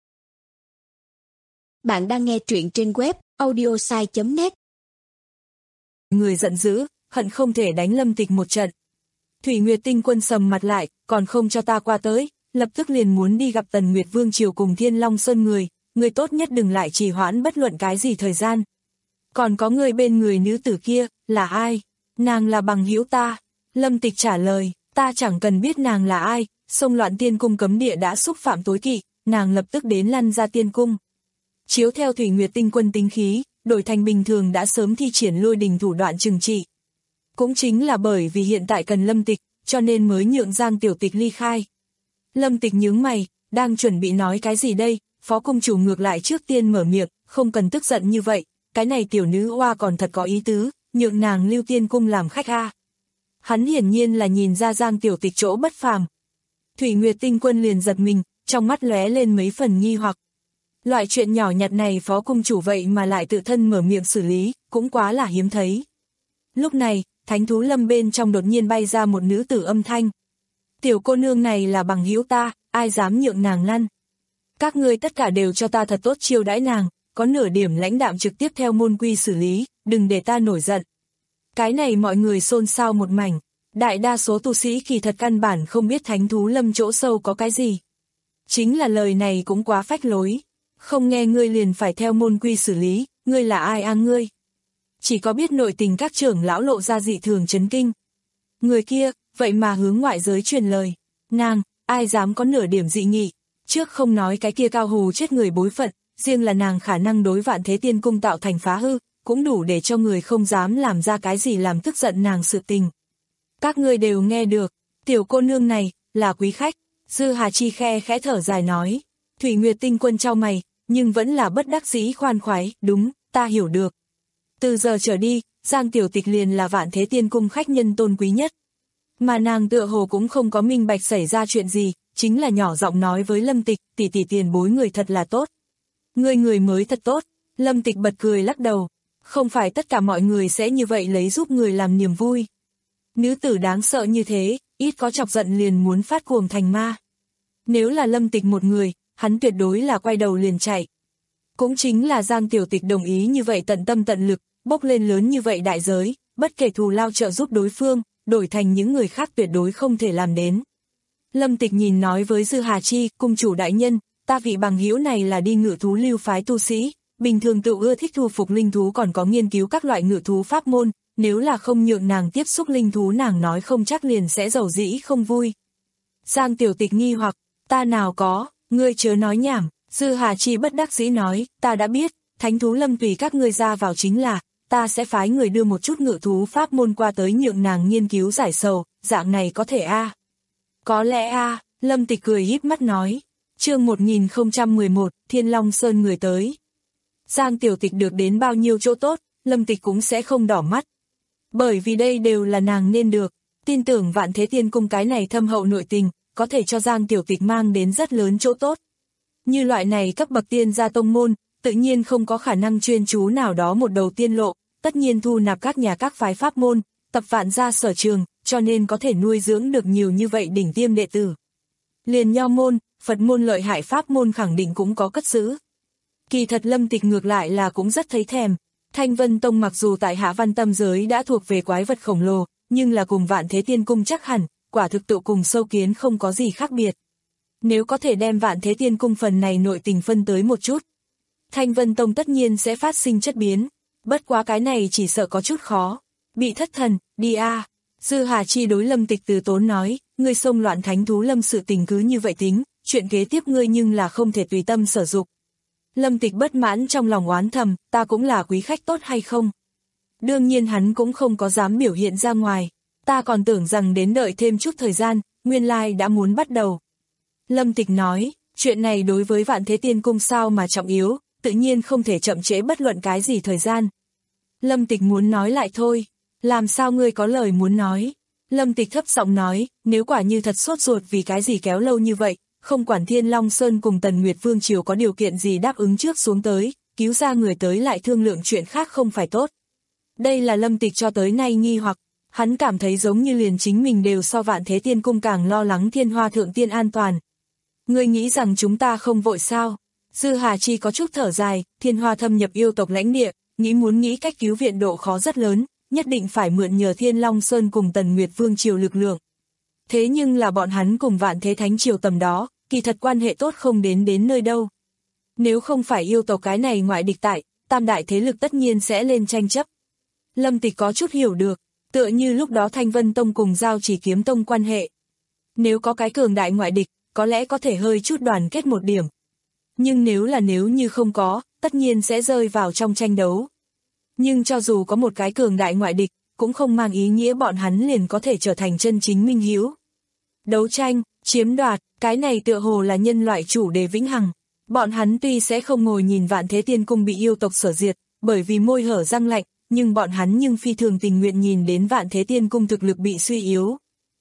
Bạn đang nghe truyện trên web audiosai chấm net. Người giận dữ, hận không thể đánh Lâm Tịch một trận. Thủy Nguyệt Tinh Quân sầm mặt lại, còn không cho ta qua tới, lập tức liền muốn đi gặp Tần Nguyệt Vương Triều cùng Thiên Long Sơn người, người tốt nhất đừng lại trì hoãn bất luận cái gì thời gian. Còn có người bên người nữ tử kia, là ai? Nàng là bằng hữu ta. Lâm Tịch trả lời, ta chẳng cần biết nàng là ai, xông loạn tiên cung cấm địa đã xúc phạm tối kỵ, nàng lập tức đến lăn ra tiên cung. Chiếu theo Thủy Nguyệt Tinh Quân tính khí, đổi thành bình thường đã sớm thi triển lôi đình thủ đoạn trừng trị. Cũng chính là bởi vì hiện tại cần Lâm Tịch, cho nên mới nhượng Giang Tiểu Tịch ly khai. Lâm Tịch nhướng mày, đang chuẩn bị nói cái gì đây, phó cung chủ ngược lại trước tiên mở miệng, không cần tức giận như vậy, cái này tiểu nữ hoa còn thật có ý tứ, nhượng nàng lưu tiên cung làm khách a. Hắn hiển nhiên là nhìn ra Giang Tiểu Tịch chỗ bất phàm. Thủy Nguyệt Tinh Quân liền giật mình, trong mắt lóe lên mấy phần nghi hoặc. Loại chuyện nhỏ nhặt này phó cung chủ vậy mà lại tự thân mở miệng xử lý, cũng quá là hiếm thấy. Lúc này, thánh thú lâm bên trong đột nhiên bay ra một nữ tử âm thanh. Tiểu cô nương này là bằng hữu ta, ai dám nhượng nàng lăn. Các ngươi tất cả đều cho ta thật tốt chiêu đãi nàng, có nửa điểm lãnh đạm trực tiếp theo môn quy xử lý, đừng để ta nổi giận. Cái này mọi người xôn xao một mảnh, đại đa số tu sĩ kỳ thật căn bản không biết thánh thú lâm chỗ sâu có cái gì. Chính là lời này cũng quá phách lối, không nghe ngươi liền phải theo môn quy xử lý, ngươi là ai a ngươi. Chỉ có biết nội tình các trưởng lão lộ ra dị thường chấn kinh. Người kia, vậy mà hướng ngoại giới truyền lời, nàng, ai dám có nửa điểm dị nghị, trước không nói cái kia cao hù chết người bối phận, riêng là nàng khả năng đối Vạn Thế Tiên Cung tạo thành phá hư, cũng đủ để cho người không dám làm ra cái gì làm tức giận nàng sự tình. Các ngươi đều nghe được, tiểu cô nương này, là quý khách, Dư Hà Chi khe khẽ thở dài nói. Thủy Nguyệt Tinh Quân trao mày, nhưng vẫn là bất đắc dĩ khoan khoái, đúng, ta hiểu được. Từ giờ trở đi, Giang Tiểu Tịch liền là Vạn Thế Tiên Cung khách nhân tôn quý nhất. Mà nàng tựa hồ cũng không có minh bạch xảy ra chuyện gì, chính là nhỏ giọng nói với Lâm Tịch, tỷ tỷ tiền bối người thật là tốt. Người người mới thật tốt, Lâm Tịch bật cười lắc đầu, không phải tất cả mọi người sẽ như vậy lấy giúp người làm niềm vui. Nữ tử đáng sợ như thế, ít có chọc giận liền muốn phát cuồng thành ma. Nếu là Lâm Tịch một người, hắn tuyệt đối là quay đầu liền chạy. Cũng chính là Giang Tiểu Tịch đồng ý như vậy tận tâm tận lực, bốc lên lớn như vậy đại giới, bất kể thù lao trợ giúp đối phương, đổi thành những người khác tuyệt đối không thể làm đến. Lâm Tịch nhìn nói với Dư Hà Chi, cung chủ đại nhân, ta vị bằng hữu này là đi ngự thú lưu phái tu sĩ, bình thường tự ưa thích thu phục linh thú còn có nghiên cứu các loại ngự thú pháp môn, nếu là không nhượng nàng tiếp xúc linh thú nàng nói không chắc liền sẽ giàu dĩ không vui. Giang Tiểu Tịch nghi hoặc, ta nào có, ngươi chớ nói nhảm, Dư Hà Chi bất đắc dĩ nói, ta đã biết, thánh thú lâm tùy các ngươi ra vào chính là, ta sẽ phái người đưa một chút ngự thú pháp môn qua tới nhượng nàng nghiên cứu giải sầu, dạng này có thể a? À? Có lẽ a, à, Lâm Tịch cười híp mắt nói. Chương một nghìn không trăm mười một, Thiên Long Sơn người tới. Giang Tiểu Tịch được đến bao nhiêu chỗ tốt, Lâm Tịch cũng sẽ không đỏ mắt. Bởi vì đây đều là nàng nên được, tin tưởng Vạn Thế Tiên Cung cái này thâm hậu nội tình, có thể cho Giang Tiểu Tịch mang đến rất lớn chỗ tốt. Như loại này cấp bậc tiên gia tông môn, tự nhiên không có khả năng chuyên chú nào đó một đầu tiên lộ, tất nhiên thu nạp các nhà các phái pháp môn, tập vạn gia sở trường, cho nên có thể nuôi dưỡng được nhiều như vậy đỉnh tiêm đệ tử. Liền nho môn, Phật môn lợi hại pháp môn khẳng định cũng có cất giữ. Kỳ thật Lâm Tịch ngược lại là cũng rất thấy thèm. Thanh Vân Tông mặc dù tại Hạ Văn Tâm giới đã thuộc về quái vật khổng lồ, nhưng là cùng Vạn Thế Tiên Cung chắc hẳn, quả thực tự cùng sâu kiến không có gì khác biệt. Nếu có thể đem Vạn Thế Tiên Cung phần này nội tình phân tới một chút, Thanh Vân Tông tất nhiên sẽ phát sinh chất biến. Bất quá cái này chỉ sợ có chút khó. Bị thất thần, đi a. À. Dư Hà Chi đối Lâm Tịch từ tốn nói, ngươi xông loạn thánh thú lâm sự tình cứ như vậy tính, chuyện kế tiếp ngươi nhưng là không thể tùy tâm sở dục. Lâm Tịch bất mãn trong lòng oán thầm, ta cũng là quý khách tốt hay không? Đương nhiên hắn cũng không có dám biểu hiện ra ngoài, ta còn tưởng rằng đến đợi thêm chút thời gian, nguyên lai đã muốn bắt đầu. Lâm Tịch nói, chuyện này đối với Vạn Thế Tiên Cung sao mà trọng yếu, tự nhiên không thể chậm trễ bất luận cái gì thời gian. Lâm Tịch muốn nói lại thôi, làm sao ngươi có lời muốn nói? Lâm Tịch thấp giọng nói, nếu quả như thật sốt ruột vì cái gì kéo lâu như vậy, không quản Thiên Long Sơn cùng Tần Nguyệt Vương Triều có điều kiện gì đáp ứng trước xuống tới, cứu ra người tới lại thương lượng chuyện khác không phải tốt. Đây là Lâm Tịch cho tới nay nghi hoặc, hắn cảm thấy giống như liền chính mình đều so Vạn Thế Tiên Cung càng lo lắng Thiên Hoa Thượng Tiên an toàn. Ngươi nghĩ rằng chúng ta không vội sao? Dư Hà Chi có chút thở dài, Thiên Hoa thâm nhập yêu tộc lãnh địa, nghĩ muốn nghĩ cách cứu viện độ khó rất lớn, nhất định phải mượn nhờ Thiên Long Sơn cùng Tần Nguyệt Vương triều lực lượng. Thế nhưng là bọn hắn cùng Vạn Thế Thánh triều tầm đó, kỳ thật quan hệ tốt không đến đến nơi đâu. Nếu không phải yêu tộc cái này ngoại địch tại, tam đại thế lực tất nhiên sẽ lên tranh chấp. Lâm Tịch có chút hiểu được, tựa như lúc đó Thanh Vân Tông cùng Giao Chỉ Kiếm Tông quan hệ. Nếu có cái cường đại ngoại địch, có lẽ có thể hơi chút đoàn kết một điểm. Nhưng nếu là nếu như không có, tất nhiên sẽ rơi vào trong tranh đấu. Nhưng cho dù có một cái cường đại ngoại địch, cũng không mang ý nghĩa bọn hắn liền có thể trở thành chân chính minh hữu. Đấu tranh, chiếm đoạt, cái này tựa hồ là nhân loại chủ đề vĩnh hằng. Bọn hắn tuy sẽ không ngồi nhìn Vạn Thế Tiên Cung bị yêu tộc sở diệt, bởi vì môi hở răng lạnh, nhưng bọn hắn nhưng phi thường tình nguyện nhìn đến Vạn Thế Tiên Cung thực lực bị suy yếu.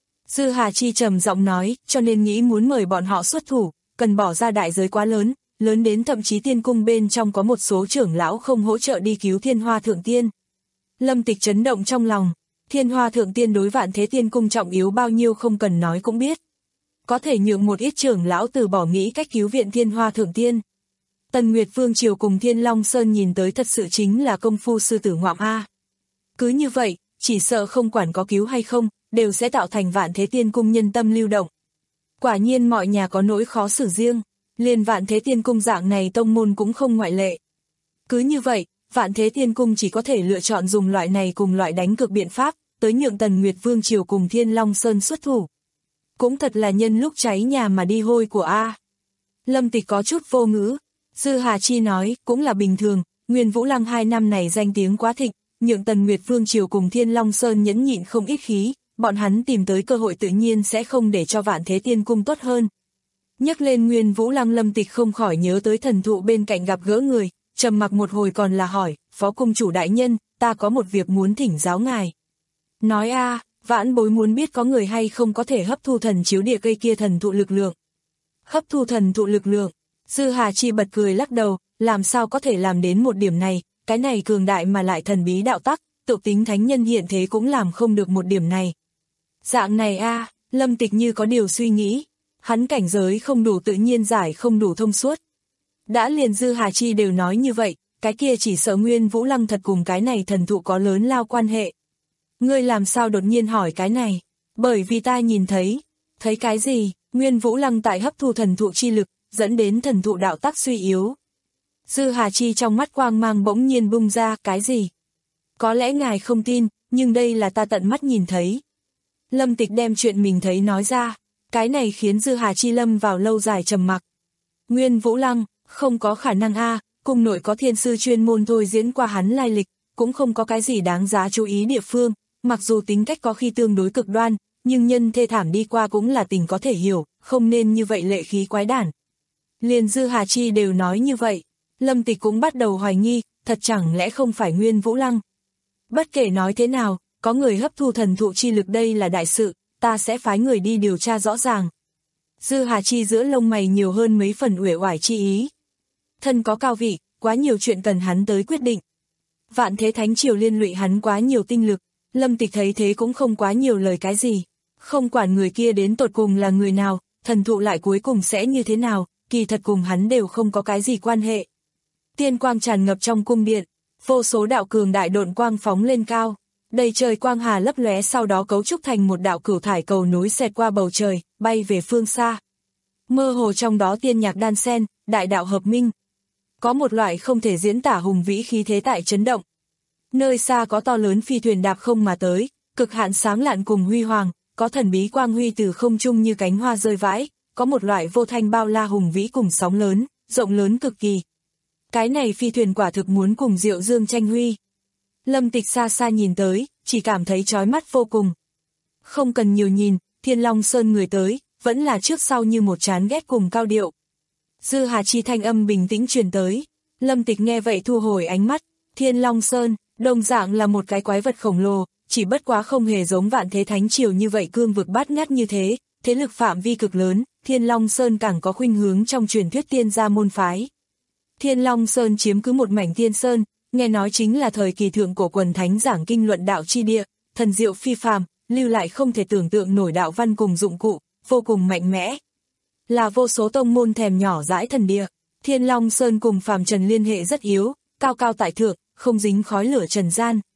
Dư Hà Chi trầm giọng nói, cho nên nghĩ muốn mời bọn họ xuất thủ, cần bỏ ra đại giới quá lớn, lớn đến thậm chí tiên cung bên trong có một số trưởng lão không hỗ trợ đi cứu Thiên Hoa Thượng Tiên. Lâm Tịch chấn động trong lòng, Thiên Hoa Thượng Tiên đối Vạn Thế Tiên Cung trọng yếu bao nhiêu không cần nói cũng biết. Có thể nhượng một ít trưởng lão từ bỏ nghĩ cách cứu viện Thiên Hoa Thượng Tiên. Tần Nguyệt Vương triều cùng Thiên Long Sơn nhìn tới thật sự chính là công phu sư tử ngoạm A. Cứ như vậy, chỉ sợ không quản có cứu hay không, đều sẽ tạo thành Vạn Thế Tiên Cung nhân tâm lưu động. Quả nhiên mọi nhà có nỗi khó xử riêng, liền Vạn Thế Tiên Cung dạng này tông môn cũng không ngoại lệ. Cứ như vậy, Vạn Thế Tiên Cung chỉ có thể lựa chọn dùng loại này cùng loại đánh cược biện pháp, tới nhượng Tần Nguyệt Vương triều cùng Thiên Long Sơn xuất thủ. Cũng thật là nhân lúc cháy nhà mà đi hôi của A. Lâm Tịch có chút vô ngữ. Dư Hà Chi nói, cũng là bình thường, Nguyên Vũ Lăng hai năm này danh tiếng quá thịnh, nhượng Tần Nguyệt Vương triều cùng Thiên Long Sơn nhẫn nhịn không ít khí, bọn hắn tìm tới cơ hội tự nhiên sẽ không để cho Vạn Thế Tiên Cung tốt hơn. Nhắc lên Nguyên Vũ Lăng, Lâm Tịch không khỏi nhớ tới thần thụ bên cạnh gặp gỡ người, trầm mặc một hồi còn là hỏi, Phó Cung chủ đại nhân, ta có một việc muốn thỉnh giáo ngài. Nói a, vãn bối muốn biết có người hay không có thể hấp thu thần chiếu địa cây kia thần thụ lực lượng. Hấp thu thần thụ lực lượng, Dư Hà Chi bật cười lắc đầu, làm sao có thể làm đến một điểm này, cái này cường đại mà lại thần bí đạo tắc, tự tính thánh nhân hiện thế cũng làm không được một điểm này. Dạng này a, Lâm Tịch như có điều suy nghĩ, hắn cảnh giới không đủ tự nhiên giải không đủ thông suốt. Đã liền Dư Hà Chi đều nói như vậy, cái kia chỉ sợ Nguyên Vũ Lăng thật cùng cái này thần thụ có lớn lao quan hệ. Ngươi làm sao đột nhiên hỏi cái này? Bởi vì ta nhìn thấy. Thấy cái gì? Nguyên Vũ Lăng tại hấp thu thần thụ chi lực, dẫn đến thần thụ đạo tắc suy yếu. Dư Hà Chi trong mắt quang mang bỗng nhiên bung ra, cái gì? Có lẽ ngài không tin, nhưng đây là ta tận mắt nhìn thấy. Lâm Tịch đem chuyện mình thấy nói ra, cái này khiến Dư Hà Chi lâm vào lâu dài trầm mặc. Nguyên Vũ Lăng, không có khả năng a, cung nội có thiên sư chuyên môn thôi diễn qua hắn lai lịch, cũng không có cái gì đáng giá chú ý địa phương, mặc dù tính cách có khi tương đối cực đoan, nhưng nhân thê thảm đi qua cũng là tình có thể hiểu, không nên như vậy lệ khí quái đản. Liền Dư Hà Chi đều nói như vậy, Lâm Tịch cũng bắt đầu hoài nghi, thật chẳng lẽ không phải Nguyên Vũ Lăng. Bất kể nói thế nào, có người hấp thu thần thụ chi lực đây là đại sự, ta sẽ phái người đi điều tra rõ ràng. Dư Hà Chi giữa lông mày nhiều hơn mấy phần uể oải chi ý. Thân có cao vị, quá nhiều chuyện cần hắn tới quyết định. Vạn Thế Thánh triều liên lụy hắn quá nhiều tinh lực, Lâm Tịch thấy thế cũng không quá nhiều lời cái gì. Không quản người kia đến tột cùng là người nào, thần thụ lại cuối cùng sẽ như thế nào, kỳ thật cùng hắn đều không có cái gì quan hệ. Tiên quang tràn ngập trong cung điện, vô số đạo cường đại độn quang phóng lên cao, đầy trời quang hà lấp lóe sau đó cấu trúc thành một đạo cửu thải cầu nối xẹt qua bầu trời, bay về phương xa. Mơ hồ trong đó tiên nhạc đan sen, đại đạo hợp minh. Có một loại không thể diễn tả hùng vĩ khí thế tại chấn động. Nơi xa có to lớn phi thuyền đạp không mà tới, cực hạn sáng lạn cùng huy hoàng, có thần bí quang huy từ không trung như cánh hoa rơi vãi, có một loại vô thanh bao la hùng vĩ cùng sóng lớn, rộng lớn cực kỳ. Cái này phi thuyền quả thực muốn cùng Diệu Dương tranh huy. Lâm Tịch xa xa nhìn tới, chỉ cảm thấy chói mắt vô cùng. Không cần nhiều nhìn, Thiên Long Sơn người tới, vẫn là trước sau như một chán ghét cùng cao điệu. Dư Hà Chi thanh âm bình tĩnh truyền tới, Lâm Tịch nghe vậy thu hồi ánh mắt, Thiên Long Sơn, đồng dạng là một cái quái vật khổng lồ, chỉ bất quá không hề giống Vạn Thế Thánh triều như vậy cương vực bát ngát như thế, thế lực phạm vi cực lớn, Thiên Long Sơn càng có khuynh hướng trong truyền thuyết tiên gia môn phái. Thiên Long Sơn chiếm cứ một mảnh thiên sơn, nghe nói chính là thời kỳ thượng cổ quần thánh giảng kinh luận đạo chi địa, thần diệu phi phàm, lưu lại không thể tưởng tượng nổi đạo văn cùng dụng cụ, vô cùng mạnh mẽ. Là vô số tông môn thèm nhỏ dãi thần địa, Thiên Long Sơn cùng phàm trần liên hệ rất yếu, cao cao tại thượng, không dính khói lửa trần gian.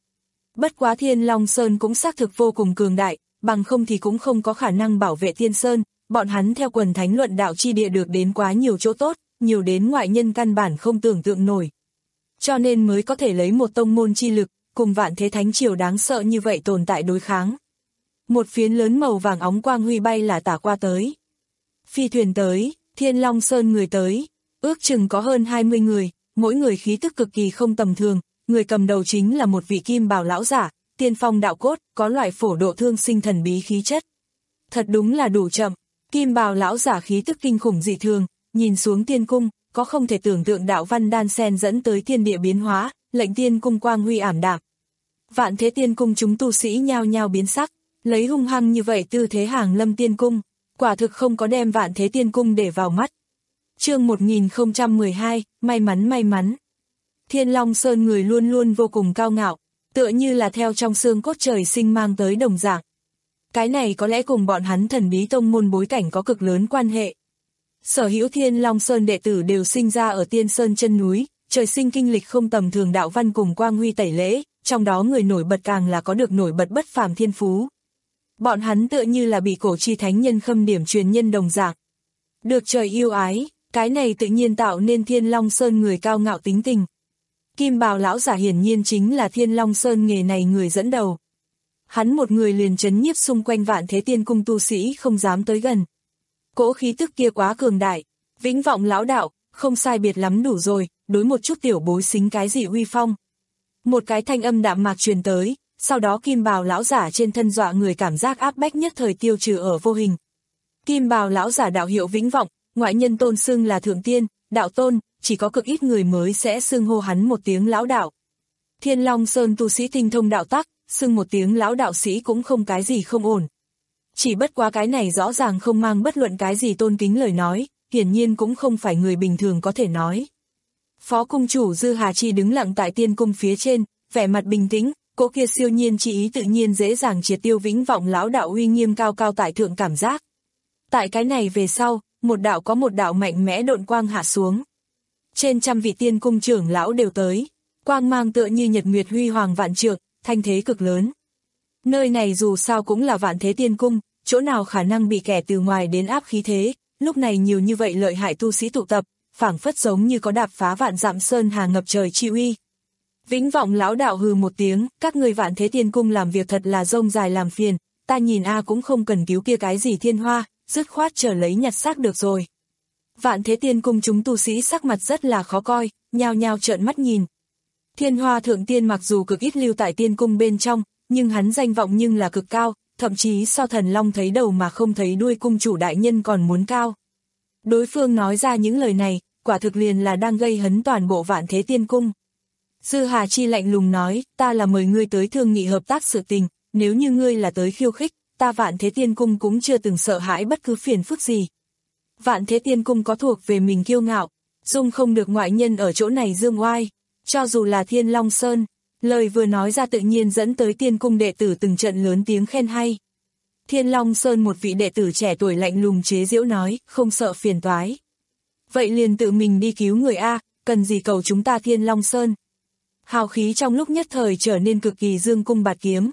Bất quá Thiên Long Sơn cũng xác thực vô cùng cường đại, bằng không thì cũng không có khả năng bảo vệ Thiên Sơn, bọn hắn theo quần thánh luận đạo chi địa được đến quá nhiều chỗ tốt, nhiều đến ngoại nhân căn bản không tưởng tượng nổi. Cho nên mới có thể lấy một tông môn chi lực, cùng vạn thế thánh triều đáng sợ như vậy tồn tại đối kháng. Một phiến lớn màu vàng óng quang huy bay là tả qua tới. Phi thuyền tới, Thiên Long Sơn người tới, ước chừng có hơn hai mươi người, mỗi người khí tức cực kỳ không tầm thường, người cầm đầu chính là một vị kim bào lão giả, tiên phong đạo cốt, có loại phổ độ thương sinh thần bí khí chất. Thật đúng là đủ chậm, kim bào lão giả khí tức kinh khủng dị thường, nhìn xuống tiên cung, có không thể tưởng tượng đạo văn đan sen dẫn tới thiên địa biến hóa, lệnh tiên cung quang huy ảm đạm. Vạn thế tiên cung chúng tu sĩ nhao nhao biến sắc, lấy hung hăng như vậy tư thế hàng lâm tiên cung, quả thực không có đem vạn thế tiên cung để vào mắt. Chương một nghìn không trăm mười hai, may mắn may mắn. Thiên Long Sơn người luôn luôn vô cùng cao ngạo, tựa như là theo trong xương cốt trời sinh mang tới đồng dạng. Cái này có lẽ cùng bọn hắn thần bí tông môn bối cảnh có cực lớn quan hệ. Sở hữu Thiên Long Sơn đệ tử đều sinh ra ở Tiên Sơn chân núi, trời sinh kinh lịch không tầm thường đạo văn cùng quang huy tẩy lễ, trong đó người nổi bật càng là có được nổi bật bất phàm thiên phú. Bọn hắn tựa như là bị cổ chi thánh nhân khâm điểm truyền nhân đồng dạng. Được trời yêu ái, cái này tự nhiên tạo nên Thiên Long Sơn người cao ngạo tính tình. Kim bào lão giả hiển nhiên chính là Thiên Long Sơn nghề này người dẫn đầu. Hắn một người liền trấn nhiếp xung quanh vạn thế tiên cung tu sĩ không dám tới gần. Cỗ khí tức kia quá cường đại, vĩnh vọng lão đạo, không sai biệt lắm đủ rồi, đối một chút tiểu bối xính cái gì uy phong. Một cái thanh âm đạm mạc truyền tới, sau đó kim bào lão giả trên thân dọa người cảm giác áp bách nhất thời tiêu trừ ở vô hình. Kim bào lão giả đạo hiệu vĩnh vọng, ngoại nhân tôn xưng là thượng tiên, đạo tôn, chỉ có cực ít người mới sẽ xưng hô hắn một tiếng lão đạo. Thiên Long Sơn tu sĩ tinh thông đạo tắc, xưng một tiếng lão đạo sĩ cũng không cái gì không ổn. Chỉ bất quá cái này rõ ràng không mang bất luận cái gì tôn kính lời nói, hiển nhiên cũng không phải người bình thường có thể nói. Phó cung chủ Dư Hà Chi đứng lặng tại tiên cung phía trên, vẻ mặt bình tĩnh, cỗ kia siêu nhiên chi ý tự nhiên dễ dàng triệt tiêu vĩnh vọng lão đạo uy nghiêm cao cao tại thượng cảm giác. Tại cái này về sau, một đạo có một đạo mạnh mẽ độn quang hạ xuống. Trên trăm vị tiên cung trưởng lão đều tới, quang mang tựa như nhật nguyệt huy hoàng vạn trượng, thanh thế cực lớn. Nơi này dù sao cũng là vạn thế tiên cung, chỗ nào khả năng bị kẻ từ ngoài đến áp khí thế, lúc này nhiều như vậy lợi hại tu sĩ tụ tập, phảng phất giống như có đạp phá vạn dặm sơn hà ngập trời chi uy. Vĩnh vọng lão đạo hừ một tiếng, các người vạn thế tiên cung làm việc thật là rông dài làm phiền, ta nhìn a cũng không cần cứu kia cái gì thiên hoa, dứt khoát chờ lấy nhặt xác được rồi. Vạn thế tiên cung chúng tu sĩ sắc mặt rất là khó coi, nhao nhao trợn mắt nhìn. Thiên hoa thượng tiên mặc dù cực ít lưu tại tiên cung bên trong, nhưng hắn danh vọng nhưng là cực cao, thậm chí so thần long thấy đầu mà không thấy đuôi cung chủ đại nhân còn muốn cao. Đối phương nói ra những lời này, quả thực liền là đang gây hấn toàn bộ vạn thế tiên cung. Dư Hà Chi lạnh lùng nói, ta là mời ngươi tới thương nghị hợp tác sự tình, nếu như ngươi là tới khiêu khích, ta vạn thế tiên cung cũng chưa từng sợ hãi bất cứ phiền phức gì. Vạn thế tiên cung có thuộc về mình kiêu ngạo, dung không được ngoại nhân ở chỗ này dương oai, cho dù là Thiên Long Sơn, lời vừa nói ra tự nhiên dẫn tới tiên cung đệ tử từng trận lớn tiếng khen hay. Thiên Long Sơn một vị đệ tử trẻ tuổi lạnh lùng chế giễu nói, không sợ phiền toái. Vậy liền tự mình đi cứu người A, cần gì cầu chúng ta Thiên Long Sơn. Hào khí trong lúc nhất thời trở nên cực kỳ dương cung bạt kiếm.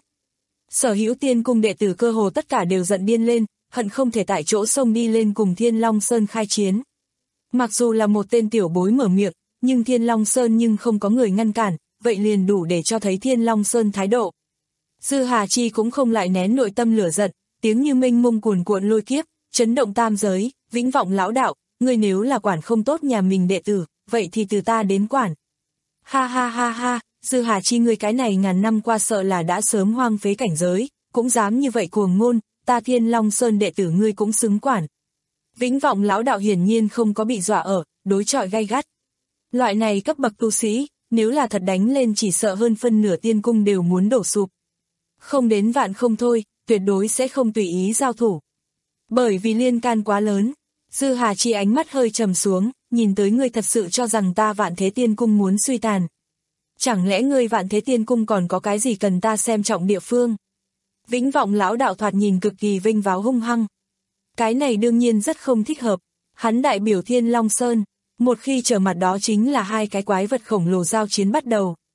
Sở hữu tiên cung đệ tử cơ hồ tất cả đều giận điên lên, hận không thể tại chỗ xông đi lên cùng Thiên Long Sơn khai chiến. Mặc dù là một tên tiểu bối mở miệng, nhưng Thiên Long Sơn nhưng không có người ngăn cản, vậy liền đủ để cho thấy Thiên Long Sơn thái độ. Dư Hà Chi cũng không lại nén nội tâm lửa giận, tiếng như mênh mông cuồn cuộn lôi kiếp, chấn động tam giới, vĩnh vọng lão đạo, ngươi nếu là quản không tốt nhà mình đệ tử, vậy thì từ ta đến quản. Ha ha ha ha, Dư Hà Chi ngươi cái này ngàn năm qua sợ là đã sớm hoang phế cảnh giới, cũng dám như vậy cuồng ngôn, ta Thiên Long Sơn đệ tử ngươi cũng xứng quản. Vĩnh vọng lão đạo hiển nhiên không có bị dọa ở, đối chọi gay gắt. Loại này cấp bậc tu sĩ, nếu là thật đánh lên chỉ sợ hơn phân nửa tiên cung đều muốn đổ sụp. Không đến vạn không thôi, tuyệt đối sẽ không tùy ý giao thủ. Bởi vì liên can quá lớn, Dư Hà Chi ánh mắt hơi trầm xuống, nhìn tới ngươi thật sự cho rằng ta vạn thế tiên cung muốn suy tàn. Chẳng lẽ ngươi vạn thế tiên cung còn có cái gì cần ta xem trọng địa phương? Vĩnh vọng lão đạo thoạt nhìn cực kỳ vinh váo hung hăng. Cái này đương nhiên rất không thích hợp, hắn đại biểu Thiên Long Sơn, một khi trở mặt đó chính là hai cái quái vật khổng lồ giao chiến bắt đầu.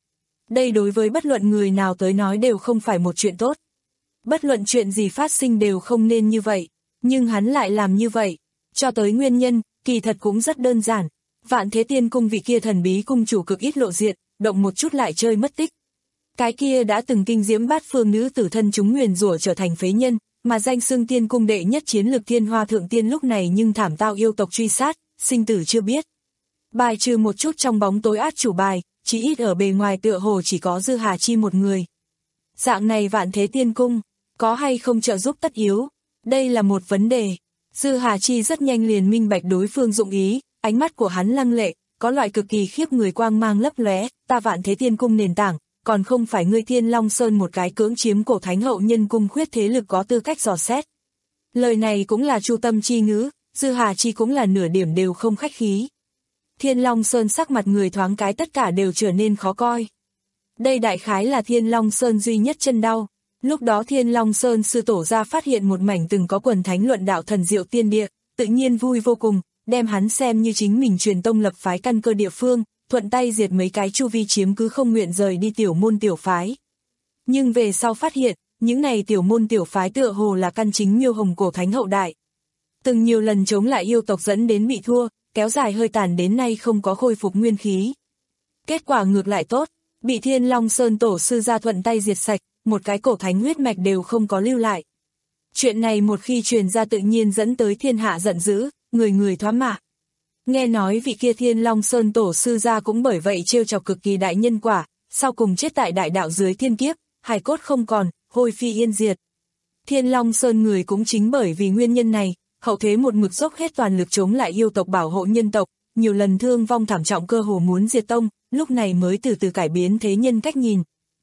Đây đối với bất luận người nào tới nói đều không phải một chuyện tốt. Bất luận chuyện gì phát sinh đều không nên như vậy, nhưng hắn lại làm như vậy. Cho tới nguyên nhân, kỳ thật cũng rất đơn giản. Vạn Thế Tiên Cung vị kia thần bí cung chủ cực ít lộ diện, động một chút lại chơi mất tích. Cái kia đã từng kinh diễm bát phương nữ tử thân chúng nguyền rủa trở thành phế nhân, mà danh xưng tiên cung đệ nhất chiến lực Thiên Hoa Thượng Tiên lúc này nhưng thảm tao yêu tộc truy sát, sinh tử chưa biết. Bài trừ một chút trong bóng tối át chủ bài, chỉ ít ở bề ngoài tựa hồ chỉ có Dư Hà Chi một người. Dạng này Vạn Thế Tiên Cung, có hay không trợ giúp tất yếu? Đây là một vấn đề. Dư Hà Chi rất nhanh liền minh bạch đối phương dụng ý, ánh mắt của hắn lăng lệ, có loại cực kỳ khiếp người quang mang lấp lóe, ta Vạn Thế Tiên Cung nền tảng, còn không phải ngươi Thiên Long Sơn một cái cưỡng chiếm cổ thánh hậu nhân cung khuyết thế lực có tư cách dò xét. Lời này cũng là chu tâm chi ngữ, Dư Hà Chi cũng là nửa điểm đều không khách khí. Thiên Long Sơn sắc mặt người thoáng cái tất cả đều trở nên khó coi. Đây đại khái là Thiên Long Sơn duy nhất chân đau. Lúc đó Thiên Long Sơn sư tổ ra phát hiện một mảnh từng có quần thánh luận đạo thần diệu tiên địa, tự nhiên vui vô cùng, đem hắn xem như chính mình truyền tông lập phái căn cơ địa phương, thuận tay diệt mấy cái chu vi chiếm cứ không nguyện rời đi tiểu môn tiểu phái. Nhưng về sau phát hiện, những này tiểu môn tiểu phái tựa hồ là căn chính Miêu Hồng cổ thánh hậu đại. Từng nhiều lần chống lại yêu tộc dẫn đến bị thua, kéo dài hơi tàn đến nay không có khôi phục nguyên khí. Kết quả ngược lại tốt, bị Thiên Long Sơn tổ sư ra thuận tay diệt sạch, một cái cổ thánh huyết mạch đều không có lưu lại. Chuyện này một khi truyền ra tự nhiên dẫn tới thiên hạ giận dữ, người người thoá mạ. Nghe nói vị kia Thiên Long Sơn tổ sư ra cũng bởi vậy trêu chọc cực kỳ đại nhân quả, sau cùng chết tại đại đạo dưới thiên kiếp, hài cốt không còn, hôi phi yên diệt. Thiên Long Sơn người cũng chính bởi vì nguyên nhân này, hậu thế một mực dốc hết toàn lực chống lại yêu tộc bảo hộ nhân tộc, nhiều lần thương vong thảm trọng cơ hồ muốn diệt tông, lúc này mới từ từ cải biến thế nhân cách nhìn.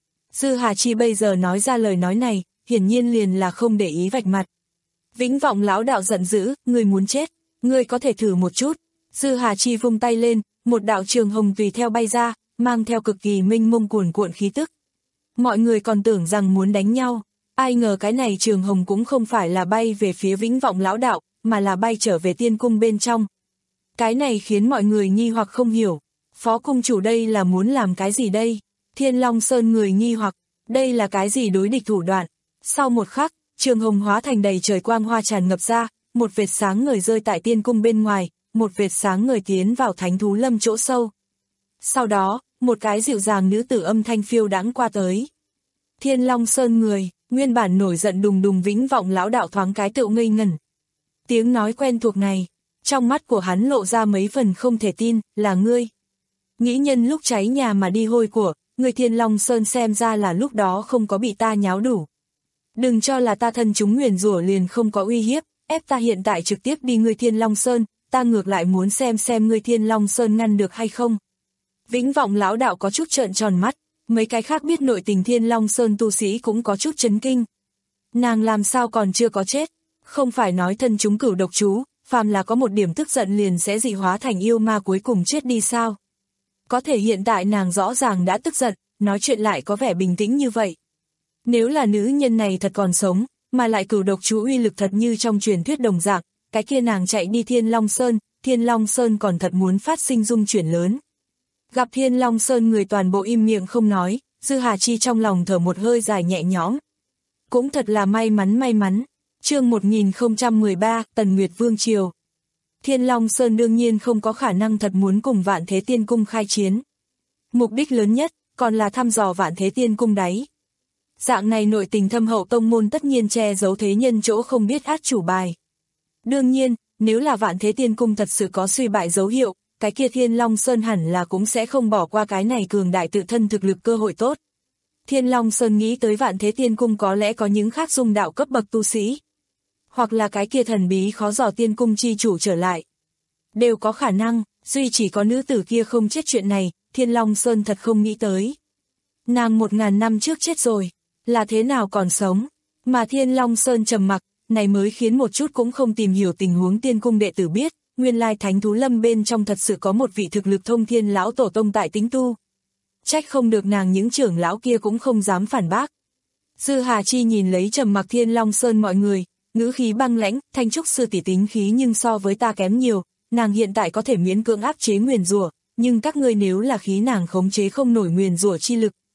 Dư Hà Chi bây giờ nói ra lời nói này, hiển nhiên liền là không để ý vạch mặt. Vĩnh Vọng lão đạo giận dữ, ngươi muốn chết, ngươi có thể thử một chút. Dư Hà Chi vung tay lên, một đạo trường hồng tùy theo bay ra, mang theo cực kỳ mênh mông cuồn cuộn khí tức. Mọi người còn tưởng rằng muốn đánh nhau, ai ngờ cái này trường hồng cũng không phải là bay về phía Vĩnh Vọng lão đạo, mà là bay trở về tiên cung bên trong. Cái này khiến mọi người nghi hoặc không hiểu, phó cung chủ đây là muốn làm cái gì đây? Thiên Long Sơn người nghi hoặc, đây là cái gì đối địch thủ đoạn? Sau một khắc, trường hồng hóa thành đầy trời quang hoa tràn ngập ra, một vệt sáng ngời rơi tại tiên cung bên ngoài, một vệt sáng ngời tiến vào thánh thú lâm chỗ sâu. Sau đó, một cái dịu dàng nữ tử âm thanh phiêu đãng qua tới. Thiên Long Sơn người, nguyên bản nổi giận đùng đùng Vĩnh Vọng lão đạo thoáng cái tựu ngây ngẩn. Tiếng nói quen thuộc này, trong mắt của hắn lộ ra mấy phần không thể tin, là ngươi. Nghĩ nhân lúc cháy nhà mà đi hôi của, người Thiên Long Sơn xem ra là lúc đó không có bị ta nháo đủ. Đừng cho là ta thân chúng nguyền rủa liền không có uy hiếp, ép ta hiện tại trực tiếp đi người Thiên Long Sơn, ta ngược lại muốn xem xem người Thiên Long Sơn ngăn được hay không. Vĩnh Vọng lão đạo có chút trợn tròn mắt, mấy cái khác biết nội tình Thiên Long Sơn tu sĩ cũng có chút chấn kinh. Nàng làm sao còn chưa có chết, không phải nói thân chúng cửu độc chú, phàm là có một điểm tức giận liền sẽ dị hóa thành yêu ma cuối cùng chết đi sao. Có thể hiện tại nàng rõ ràng đã tức giận, nói chuyện lại có vẻ bình tĩnh như vậy. Nếu là nữ nhân này thật còn sống, mà lại cửu độc chú uy lực thật như trong truyền thuyết đồng dạng, cái kia nàng chạy đi Thiên Long Sơn, Thiên Long Sơn còn thật muốn phát sinh dung chuyển lớn. Gặp Thiên Long Sơn người toàn bộ im miệng không nói, Dư Hà Chi trong lòng thở một hơi dài nhẹ nhõm. Cũng thật là may mắn may mắn. Chương một nghìn không trăm mười ba, Tần Nguyệt Vương Triều. Thiên Long Sơn đương nhiên không có khả năng thật muốn cùng Vạn Thế Tiên Cung khai chiến. Mục đích lớn nhất, còn là thăm dò Vạn Thế Tiên Cung đáy. Dạng này nội tình thâm hậu tông môn tất nhiên che giấu thế nhân chỗ không biết át chủ bài. Đương nhiên, nếu là Vạn Thế Tiên Cung thật sự có suy bại dấu hiệu, cái kia Thiên Long Sơn hẳn là cũng sẽ không bỏ qua cái này cường đại tự thân thực lực cơ hội tốt. Thiên Long Sơn nghĩ tới Vạn Thế Tiên Cung có lẽ có những khác dung đạo cấp bậc tu sĩ. Hoặc là cái kia thần bí khó dò tiên cung chi chủ trở lại. Đều có khả năng, duy chỉ có nữ tử kia không chết chuyện này, Thiên Long Sơn thật không nghĩ tới. Nàng một ngàn năm trước chết rồi, là thế nào còn sống, mà Thiên Long Sơn trầm mặc, này mới khiến một chút cũng không tìm hiểu tình huống tiên cung đệ tử biết, nguyên lai thánh thú lâm bên trong thật sự có một vị thực lực thông thiên lão tổ tông tại tính tu. Trách không được nàng những trưởng lão kia cũng không dám phản bác. Dư Hà Chi nhìn lấy trầm mặc Thiên Long Sơn mọi người, ngữ khí băng lãnh, Thanh Trúc sư tỷ tính khí nhưng so với ta kém nhiều, nàng hiện tại có thể miễn cưỡng áp chế nguyền rủa, nhưng các ngươi nếu là khí nàng khống chế không nổi nguyền rủa chi lực,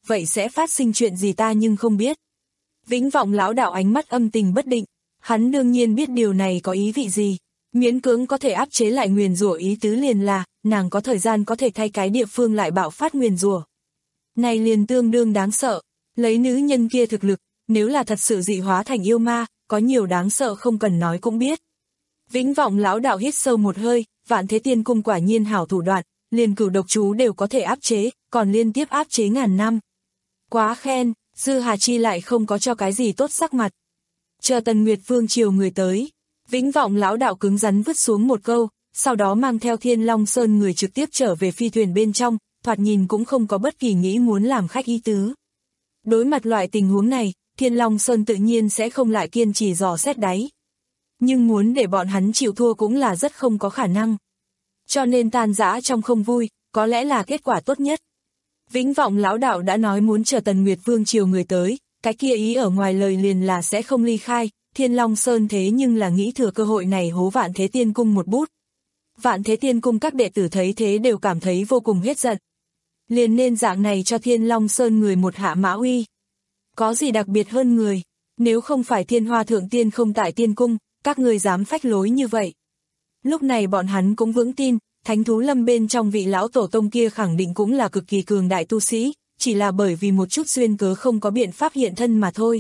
vậy sẽ phát sinh chuyện gì ta nhưng không biết. Vĩnh Vọng lão đạo ánh mắt âm tình bất định, hắn đương nhiên biết điều này có ý vị gì. Miễn cưỡng có thể áp chế lại nguyền rủa ý tứ liền là, nàng có thời gian có thể thay cái địa phương lại bạo phát nguyền rủa. Này liền tương đương đáng sợ, lấy nữ nhân kia thực lực, nếu là thật sự dị hóa thành yêu ma, có nhiều đáng sợ không cần nói cũng biết. Vĩnh Vọng lão đạo hít sâu một hơi, Vạn Thế Tiên Cung quả nhiên hảo thủ đoạn, liền cửu độc chú đều có thể áp chế, còn liên tiếp áp chế ngàn năm. Quá khen, Dư Hà Chi lại không có cho cái gì tốt sắc mặt. Chờ Tần Nguyệt Vương triều người tới, Vĩnh Vọng lão đạo cứng rắn vứt xuống một câu, sau đó mang theo Thiên Long Sơn người trực tiếp trở về phi thuyền bên trong, thoạt nhìn cũng không có bất kỳ nghĩ muốn làm khách ý tứ. Đối mặt loại tình huống này, Thiên Long Sơn tự nhiên sẽ không lại kiên trì dò xét đáy. Nhưng muốn để bọn hắn chịu thua cũng là rất không có khả năng. Cho nên tan rã trong không vui, có lẽ là kết quả tốt nhất. Vĩnh Vọng lão đạo đã nói muốn chờ Tần Nguyệt Vương triều người tới, cái kia ý ở ngoài lời liền là sẽ không ly khai, Thiên Long Sơn thế nhưng là nghĩ thừa cơ hội này hố Vạn Thế Tiên Cung một bút. Vạn Thế Tiên Cung các đệ tử thấy thế đều cảm thấy vô cùng hết giận. Liền nên dạng này cho Thiên Long Sơn người một hạ mã uy. Có gì đặc biệt hơn người, nếu không phải Thiên Hoa Thượng Tiên không tại Tiên Cung, các người dám phách lối như vậy. Lúc này bọn hắn cũng vững tin, Thánh Thú Lâm bên trong vị lão tổ tông kia khẳng định cũng là cực kỳ cường đại tu sĩ, chỉ là bởi vì một chút duyên cớ không có biện pháp hiện thân mà thôi.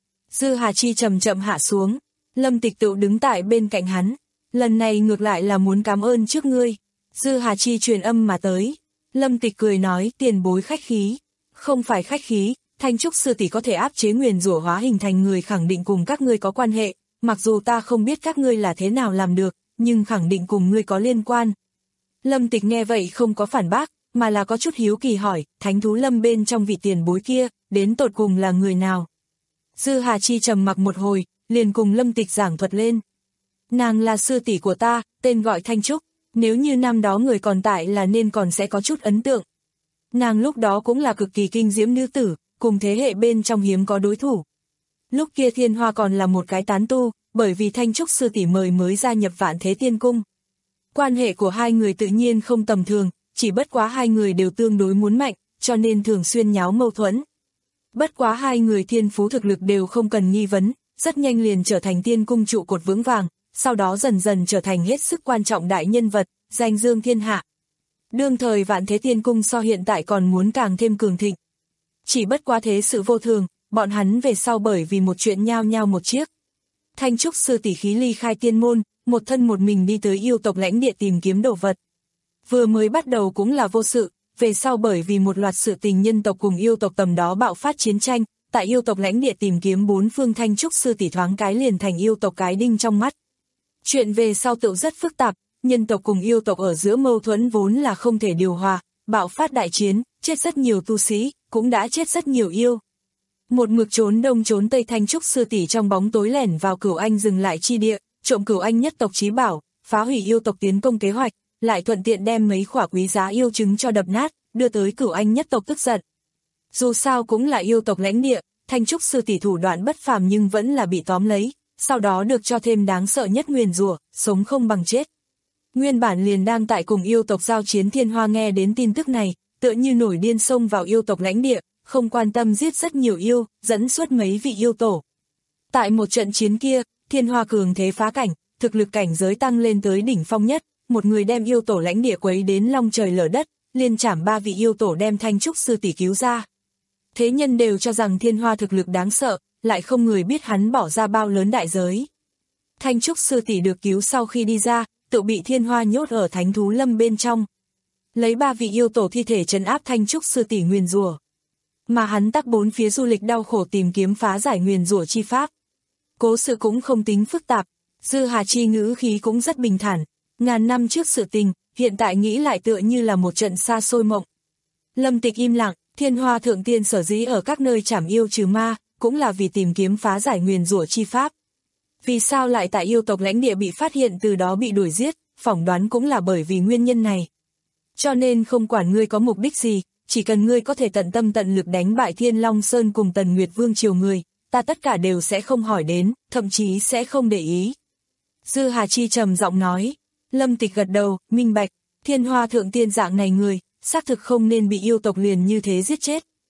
Dư Hà Chi chậm chậm hạ xuống, Lâm Tịch Tựu đứng tại bên cạnh hắn, lần này ngược lại là muốn cảm ơn trước ngươi. Dư Hà Chi truyền âm mà tới, Lâm Tịch cười nói tiền bối khách khí, không phải khách khí, Thanh Trúc sư tỷ có thể áp chế nguyền rủa hóa hình thành người khẳng định cùng các ngươi có quan hệ, mặc dù ta không biết các ngươi là thế nào làm được, nhưng khẳng định cùng ngươi có liên quan. Lâm Tịch nghe vậy không có phản bác, mà là có chút hiếu kỳ hỏi, Thánh Thú Lâm bên trong vị tiền bối kia, đến tột cùng là người nào? Dư Hà Chi trầm mặc một hồi, liền cùng Lâm Tịch giảng thuật lên. Nàng là sư tỷ của ta, tên gọi Thanh Trúc, nếu như năm đó người còn tại là nên còn sẽ có chút ấn tượng. Nàng lúc đó cũng là cực kỳ kinh diễm nữ tử, cùng thế hệ bên trong hiếm có đối thủ. Lúc kia Thiên Hoa còn là một cái tán tu, bởi vì Thanh Trúc sư tỷ mời mới gia nhập Vạn Thế Tiên Cung. Quan hệ của hai người tự nhiên không tầm thường, chỉ bất quá hai người đều tương đối muốn mạnh, cho nên thường xuyên nháo mâu thuẫn. Bất quá hai người thiên phú thực lực đều không cần nghi vấn, rất nhanh liền trở thành Tiên Cung trụ cột vững vàng, sau đó dần dần trở thành hết sức quan trọng đại nhân vật, danh dương thiên hạ. Đương thời Vạn Thế Tiên Cung so hiện tại còn muốn càng thêm cường thịnh. Chỉ bất quá thế sự vô thường, bọn hắn về sau bởi vì một chuyện nhao nhao một chiếc. Thanh Trúc sư tỷ khí ly khai tiên môn, một thân một mình đi tới yêu tộc lãnh địa tìm kiếm đồ vật. Vừa mới bắt đầu cũng là vô sự, về sau bởi vì một loạt sự tình nhân tộc cùng yêu tộc tầm đó bạo phát chiến tranh, tại yêu tộc lãnh địa tìm kiếm bốn phương Thanh Trúc sư tỷ thoáng cái liền thành yêu tộc cái đinh trong mắt. Chuyện về sau tựu rất phức tạp, nhân tộc cùng yêu tộc ở giữa mâu thuẫn vốn là không thể điều hòa, bạo phát đại chiến, chết rất nhiều tu sĩ, cũng đã chết rất nhiều yêu. Một mực trốn đông trốn tây Thanh Trúc sư tỷ trong bóng tối lẻn vào Cửu Anh dừng lại chi địa, trộm Cửu Anh nhất tộc chí bảo, phá hủy yêu tộc tiến công kế hoạch, lại thuận tiện đem mấy khỏa quý giá yêu trứng cho đập nát, đưa tới Cửu Anh nhất tộc tức giận. Dù sao cũng là yêu tộc lãnh địa, Thanh Trúc sư tỷ thủ đoạn bất phàm nhưng vẫn là bị tóm lấy, sau đó được cho thêm đáng sợ nhất nguyền rủa, sống không bằng chết. Nguyên bản liền đang tại cùng yêu tộc giao chiến Thiên Hoa nghe đến tin tức này, tựa như nổi điên xông vào yêu tộc lãnh địa, không quan tâm giết rất nhiều yêu, dẫn suốt mấy vị yêu tổ. Tại một trận chiến kia, Thiên Hoa cường thế phá cảnh, thực lực cảnh giới tăng lên tới đỉnh phong nhất, một người đem yêu tổ lãnh địa quấy đến long trời lở đất, liên chảm ba vị yêu tổ đem Thanh Trúc sư tỷ cứu ra. Thế nhân đều cho rằng Thiên Hoa thực lực đáng sợ, lại không người biết hắn bỏ ra bao lớn đại giới. Thanh Trúc sư tỷ được cứu sau khi đi ra, tự bị Thiên Hoa nhốt ở Thánh Thú Lâm bên trong. Lấy ba vị yêu tổ thi thể trấn áp Thanh Trúc sư tỷ nguyền rủa. Mà hắn tắc bốn phía du lịch đau khổ tìm kiếm phá giải nguyền rủa chi pháp. Cố sự cũng không tính phức tạp, Dư Hà Chi ngữ khí cũng rất bình thản, ngàn năm trước sự tình, hiện tại nghĩ lại tựa như là một trận xa xôi mộng. Lâm Tịch im lặng, Thiên Hoa Thượng Tiên sở dĩ ở các nơi trảm yêu trừ ma, cũng là vì tìm kiếm phá giải nguyền rủa chi pháp. Vì sao lại tại yêu tộc lãnh địa bị phát hiện từ đó bị đuổi giết, phỏng đoán cũng là bởi vì nguyên nhân này. Cho nên không quản ngươi có mục đích gì, chỉ cần ngươi có thể tận tâm tận lực đánh bại Thiên Long Sơn cùng Tần Nguyệt Vương triều người, ta tất cả đều sẽ không hỏi đến, thậm chí sẽ không để ý. Dư Hà Chi trầm giọng nói, Lâm Tịch gật đầu, minh bạch, Thiên Hoa Thượng Tiên dạng này người, xác thực không nên bị yêu tộc liền như thế giết chết.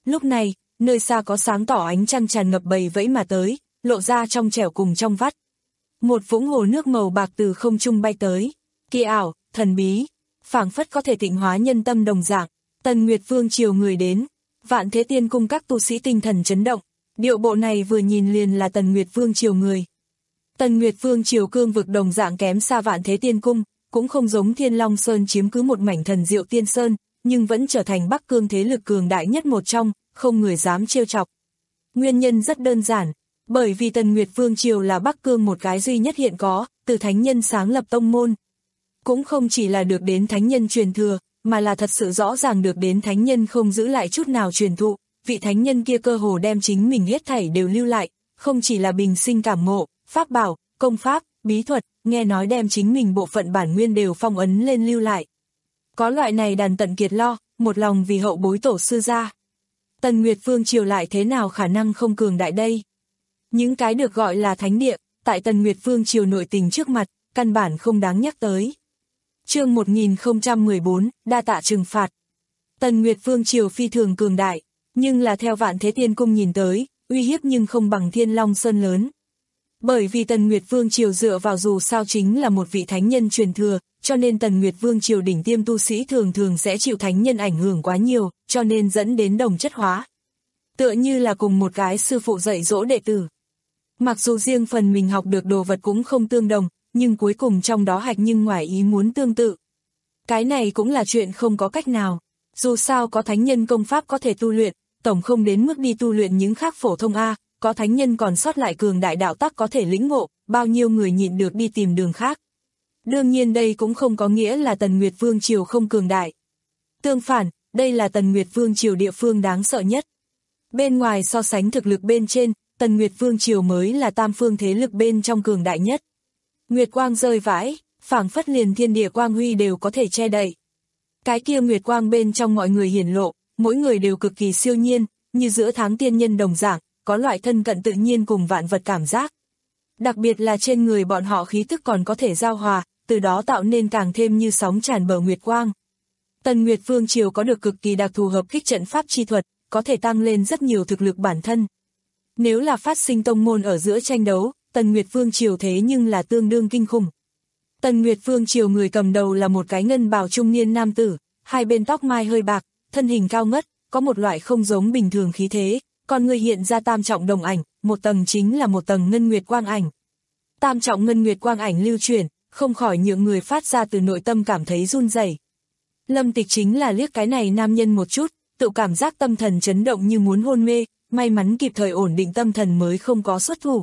Lúc này, nơi xa có sáng tỏ ánh trăng tràn ngập bầy vẫy mà tới, lộ ra trong trẻo cùng trong vắt. Một vũng hồ nước màu bạc từ không trung bay tới, kỳ ảo, thần bí, phảng phất có thể tịnh hóa nhân tâm đồng dạng. Tần Nguyệt Vương triều người đến, Vạn Thế Tiên cung các tu sĩ tinh thần chấn động, điệu bộ này vừa nhìn liền là Tần Nguyệt Vương triều người. Tần Nguyệt Vương triều cương vực đồng dạng kém xa Vạn Thế Tiên cung, cũng không giống Thiên Long Sơn chiếm cứ một mảnh thần diệu tiên sơn, nhưng vẫn trở thành Bắc Cương thế lực cường đại nhất một trong, không người dám trêu chọc. Nguyên nhân rất đơn giản, bởi vì Tần Nguyệt Vương triều là Bắc Cương một cái duy nhất hiện có, từ thánh nhân sáng lập tông môn. Cũng không chỉ là được đến thánh nhân truyền thừa, mà là thật sự rõ ràng được đến thánh nhân không giữ lại chút nào truyền thụ, vị thánh nhân kia cơ hồ đem chính mình hết thảy đều lưu lại, không chỉ là bình sinh cảm ngộ, pháp bảo, công pháp, bí thuật, nghe nói đem chính mình bộ phận bản nguyên đều phong ấn lên lưu lại. Có loại này đàn tận kiệt lo, một lòng vì hậu bối tổ sư ra. Tần Nguyệt Vương triều lại thế nào khả năng không cường đại đây? Những cái được gọi là thánh địa, tại Tần Nguyệt Vương triều nội tình trước mặt, căn bản không đáng nhắc tới. Chương một nghìn không trăm mười bốn, đa tạ trừng phạt. Tần Nguyệt Vương triều phi thường cường đại, nhưng là theo Vạn Thế Tiên cung nhìn tới, uy hiếp nhưng không bằng Thiên Long Sơn lớn. Bởi vì Tần Nguyệt Vương triều dựa vào dù sao chính là một vị thánh nhân truyền thừa, cho nên Tần Nguyệt Vương triều đỉnh tiêm tu sĩ thường thường sẽ chịu thánh nhân ảnh hưởng quá nhiều, cho nên dẫn đến đồng chất hóa. Tựa như là cùng một cái sư phụ dạy dỗ đệ tử. Mặc dù riêng phần mình học được đồ vật cũng không tương đồng, nhưng cuối cùng trong đó hạch nhưng ngoài ý muốn tương tự. Cái này cũng là chuyện không có cách nào. Dù sao có thánh nhân công pháp có thể tu luyện, tổng không đến mức đi tu luyện những khác phổ thông A, có thánh nhân còn sót lại cường đại đạo tắc có thể lĩnh ngộ, bao nhiêu người nhịn được đi tìm đường khác. Đương nhiên đây cũng không có nghĩa là Tần Nguyệt Vương triều không cường đại. Tương phản, đây là Tần Nguyệt Vương triều địa phương đáng sợ nhất. Bên ngoài so sánh thực lực bên trên, Tần Nguyệt Vương triều mới là tam phương thế lực bên trong cường đại nhất. Nguyệt quang rơi vãi, phảng phất liền thiên địa quang huy đều có thể che đậy. Cái kia nguyệt quang bên trong mọi người hiển lộ, mỗi người đều cực kỳ siêu nhiên, như giữa tháng tiên nhân đồng dạng, có loại thân cận tự nhiên cùng vạn vật cảm giác. Đặc biệt là trên người bọn họ khí tức còn có thể giao hòa, từ đó tạo nên càng thêm như sóng tràn bờ nguyệt quang. Tần Nguyệt Vương triều có được cực kỳ đặc thù hợp kích trận pháp chi thuật, có thể tăng lên rất nhiều thực lực bản thân. Nếu là phát sinh tông môn ở giữa tranh đấu, Tần Nguyệt Vương triều thế nhưng là tương đương kinh khủng. Tần Nguyệt Vương triều người cầm đầu là một cái ngân bào trung niên nam tử, hai bên tóc mai hơi bạc, thân hình cao ngất, có một loại không giống bình thường khí thế, còn người hiện ra tam trọng đồng ảnh, một tầng chính là một tầng ngân nguyệt quang ảnh. Tam trọng ngân nguyệt quang ảnh lưu chuyển, không khỏi nhượng người phát ra từ nội tâm cảm thấy run rẩy. Lâm Tịch chính là liếc cái này nam nhân một chút, tự cảm giác tâm thần chấn động như muốn hôn mê, may mắn kịp thời ổn định tâm thần mới không có xuất thủ.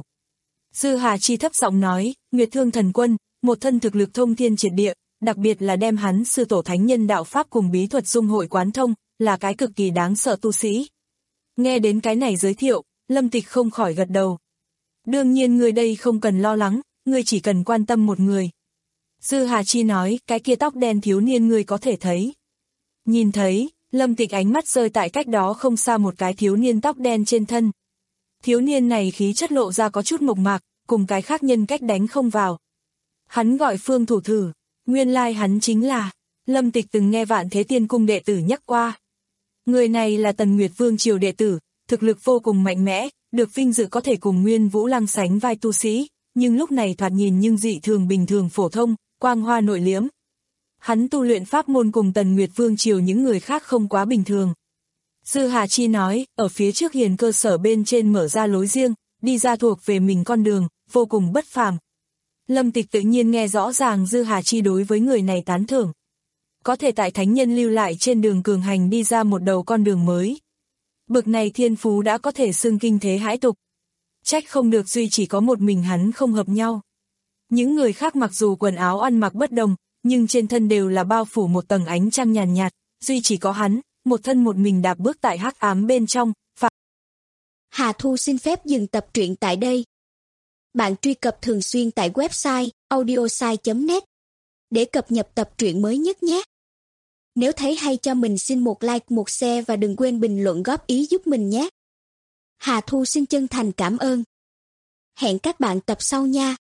Dư Hà Chi thấp giọng nói, Nguyệt Thương Thần Quân, một thân thực lực thông thiên triệt địa, đặc biệt là đem hắn sư tổ thánh nhân đạo pháp cùng bí thuật dung hội quán thông, là cái cực kỳ đáng sợ tu sĩ. Nghe đến cái này giới thiệu, Lâm Tịch không khỏi gật đầu. Đương nhiên người đây không cần lo lắng, ngươi chỉ cần quan tâm một người. Dư Hà Chi nói, cái kia tóc đen thiếu niên ngươi có thể thấy. Nhìn thấy, Lâm Tịch ánh mắt rơi tại cách đó không xa một cái thiếu niên tóc đen trên thân. Thiếu niên này khí chất lộ ra có chút mộc mạc, cùng cái khác nhân cách đánh không vào. Hắn gọi Phương Thủ Thử, nguyên lai like hắn chính là, Lâm Tịch từng nghe Vạn Thế Tiên cung đệ tử nhắc qua. Người này là Tần Nguyệt Vương triều đệ tử, thực lực vô cùng mạnh mẽ, được vinh dự có thể cùng Nguyên Vũ Lăng sánh vai tu sĩ, nhưng lúc này thoạt nhìn nhưng dị thường bình thường phổ thông, quang hoa nội liễm. Hắn tu luyện pháp môn cùng Tần Nguyệt Vương triều những người khác không quá bình thường. Dư Hà Chi nói, ở phía trước hiền cơ sở bên trên mở ra lối riêng, đi ra thuộc về mình con đường, vô cùng bất phàm. Lâm Tịch tự nhiên nghe rõ ràng Dư Hà Chi đối với người này tán thưởng. Có thể tại thánh nhân lưu lại trên đường cường hành đi ra một đầu con đường mới. Bực này thiên phú đã có thể xưng kinh thế hãi tục. Trách không được duy chỉ có một mình hắn không hợp nhau. Những người khác mặc dù quần áo ăn mặc bất đồng, nhưng trên thân đều là bao phủ một tầng ánh trăng nhàn nhạt, duy chỉ có hắn, một thân một mình đạp bước tại hắc ám bên trong. Và... Hà Thu xin phép dừng tập truyện tại đây. Bạn truy cập thường xuyên tại website audiosai chấm net để cập nhật tập truyện mới nhất nhé. Nếu thấy hay cho mình xin một like, một share và đừng quên bình luận góp ý giúp mình nhé. Hà Thu xin chân thành cảm ơn. Hẹn các bạn tập sau nha.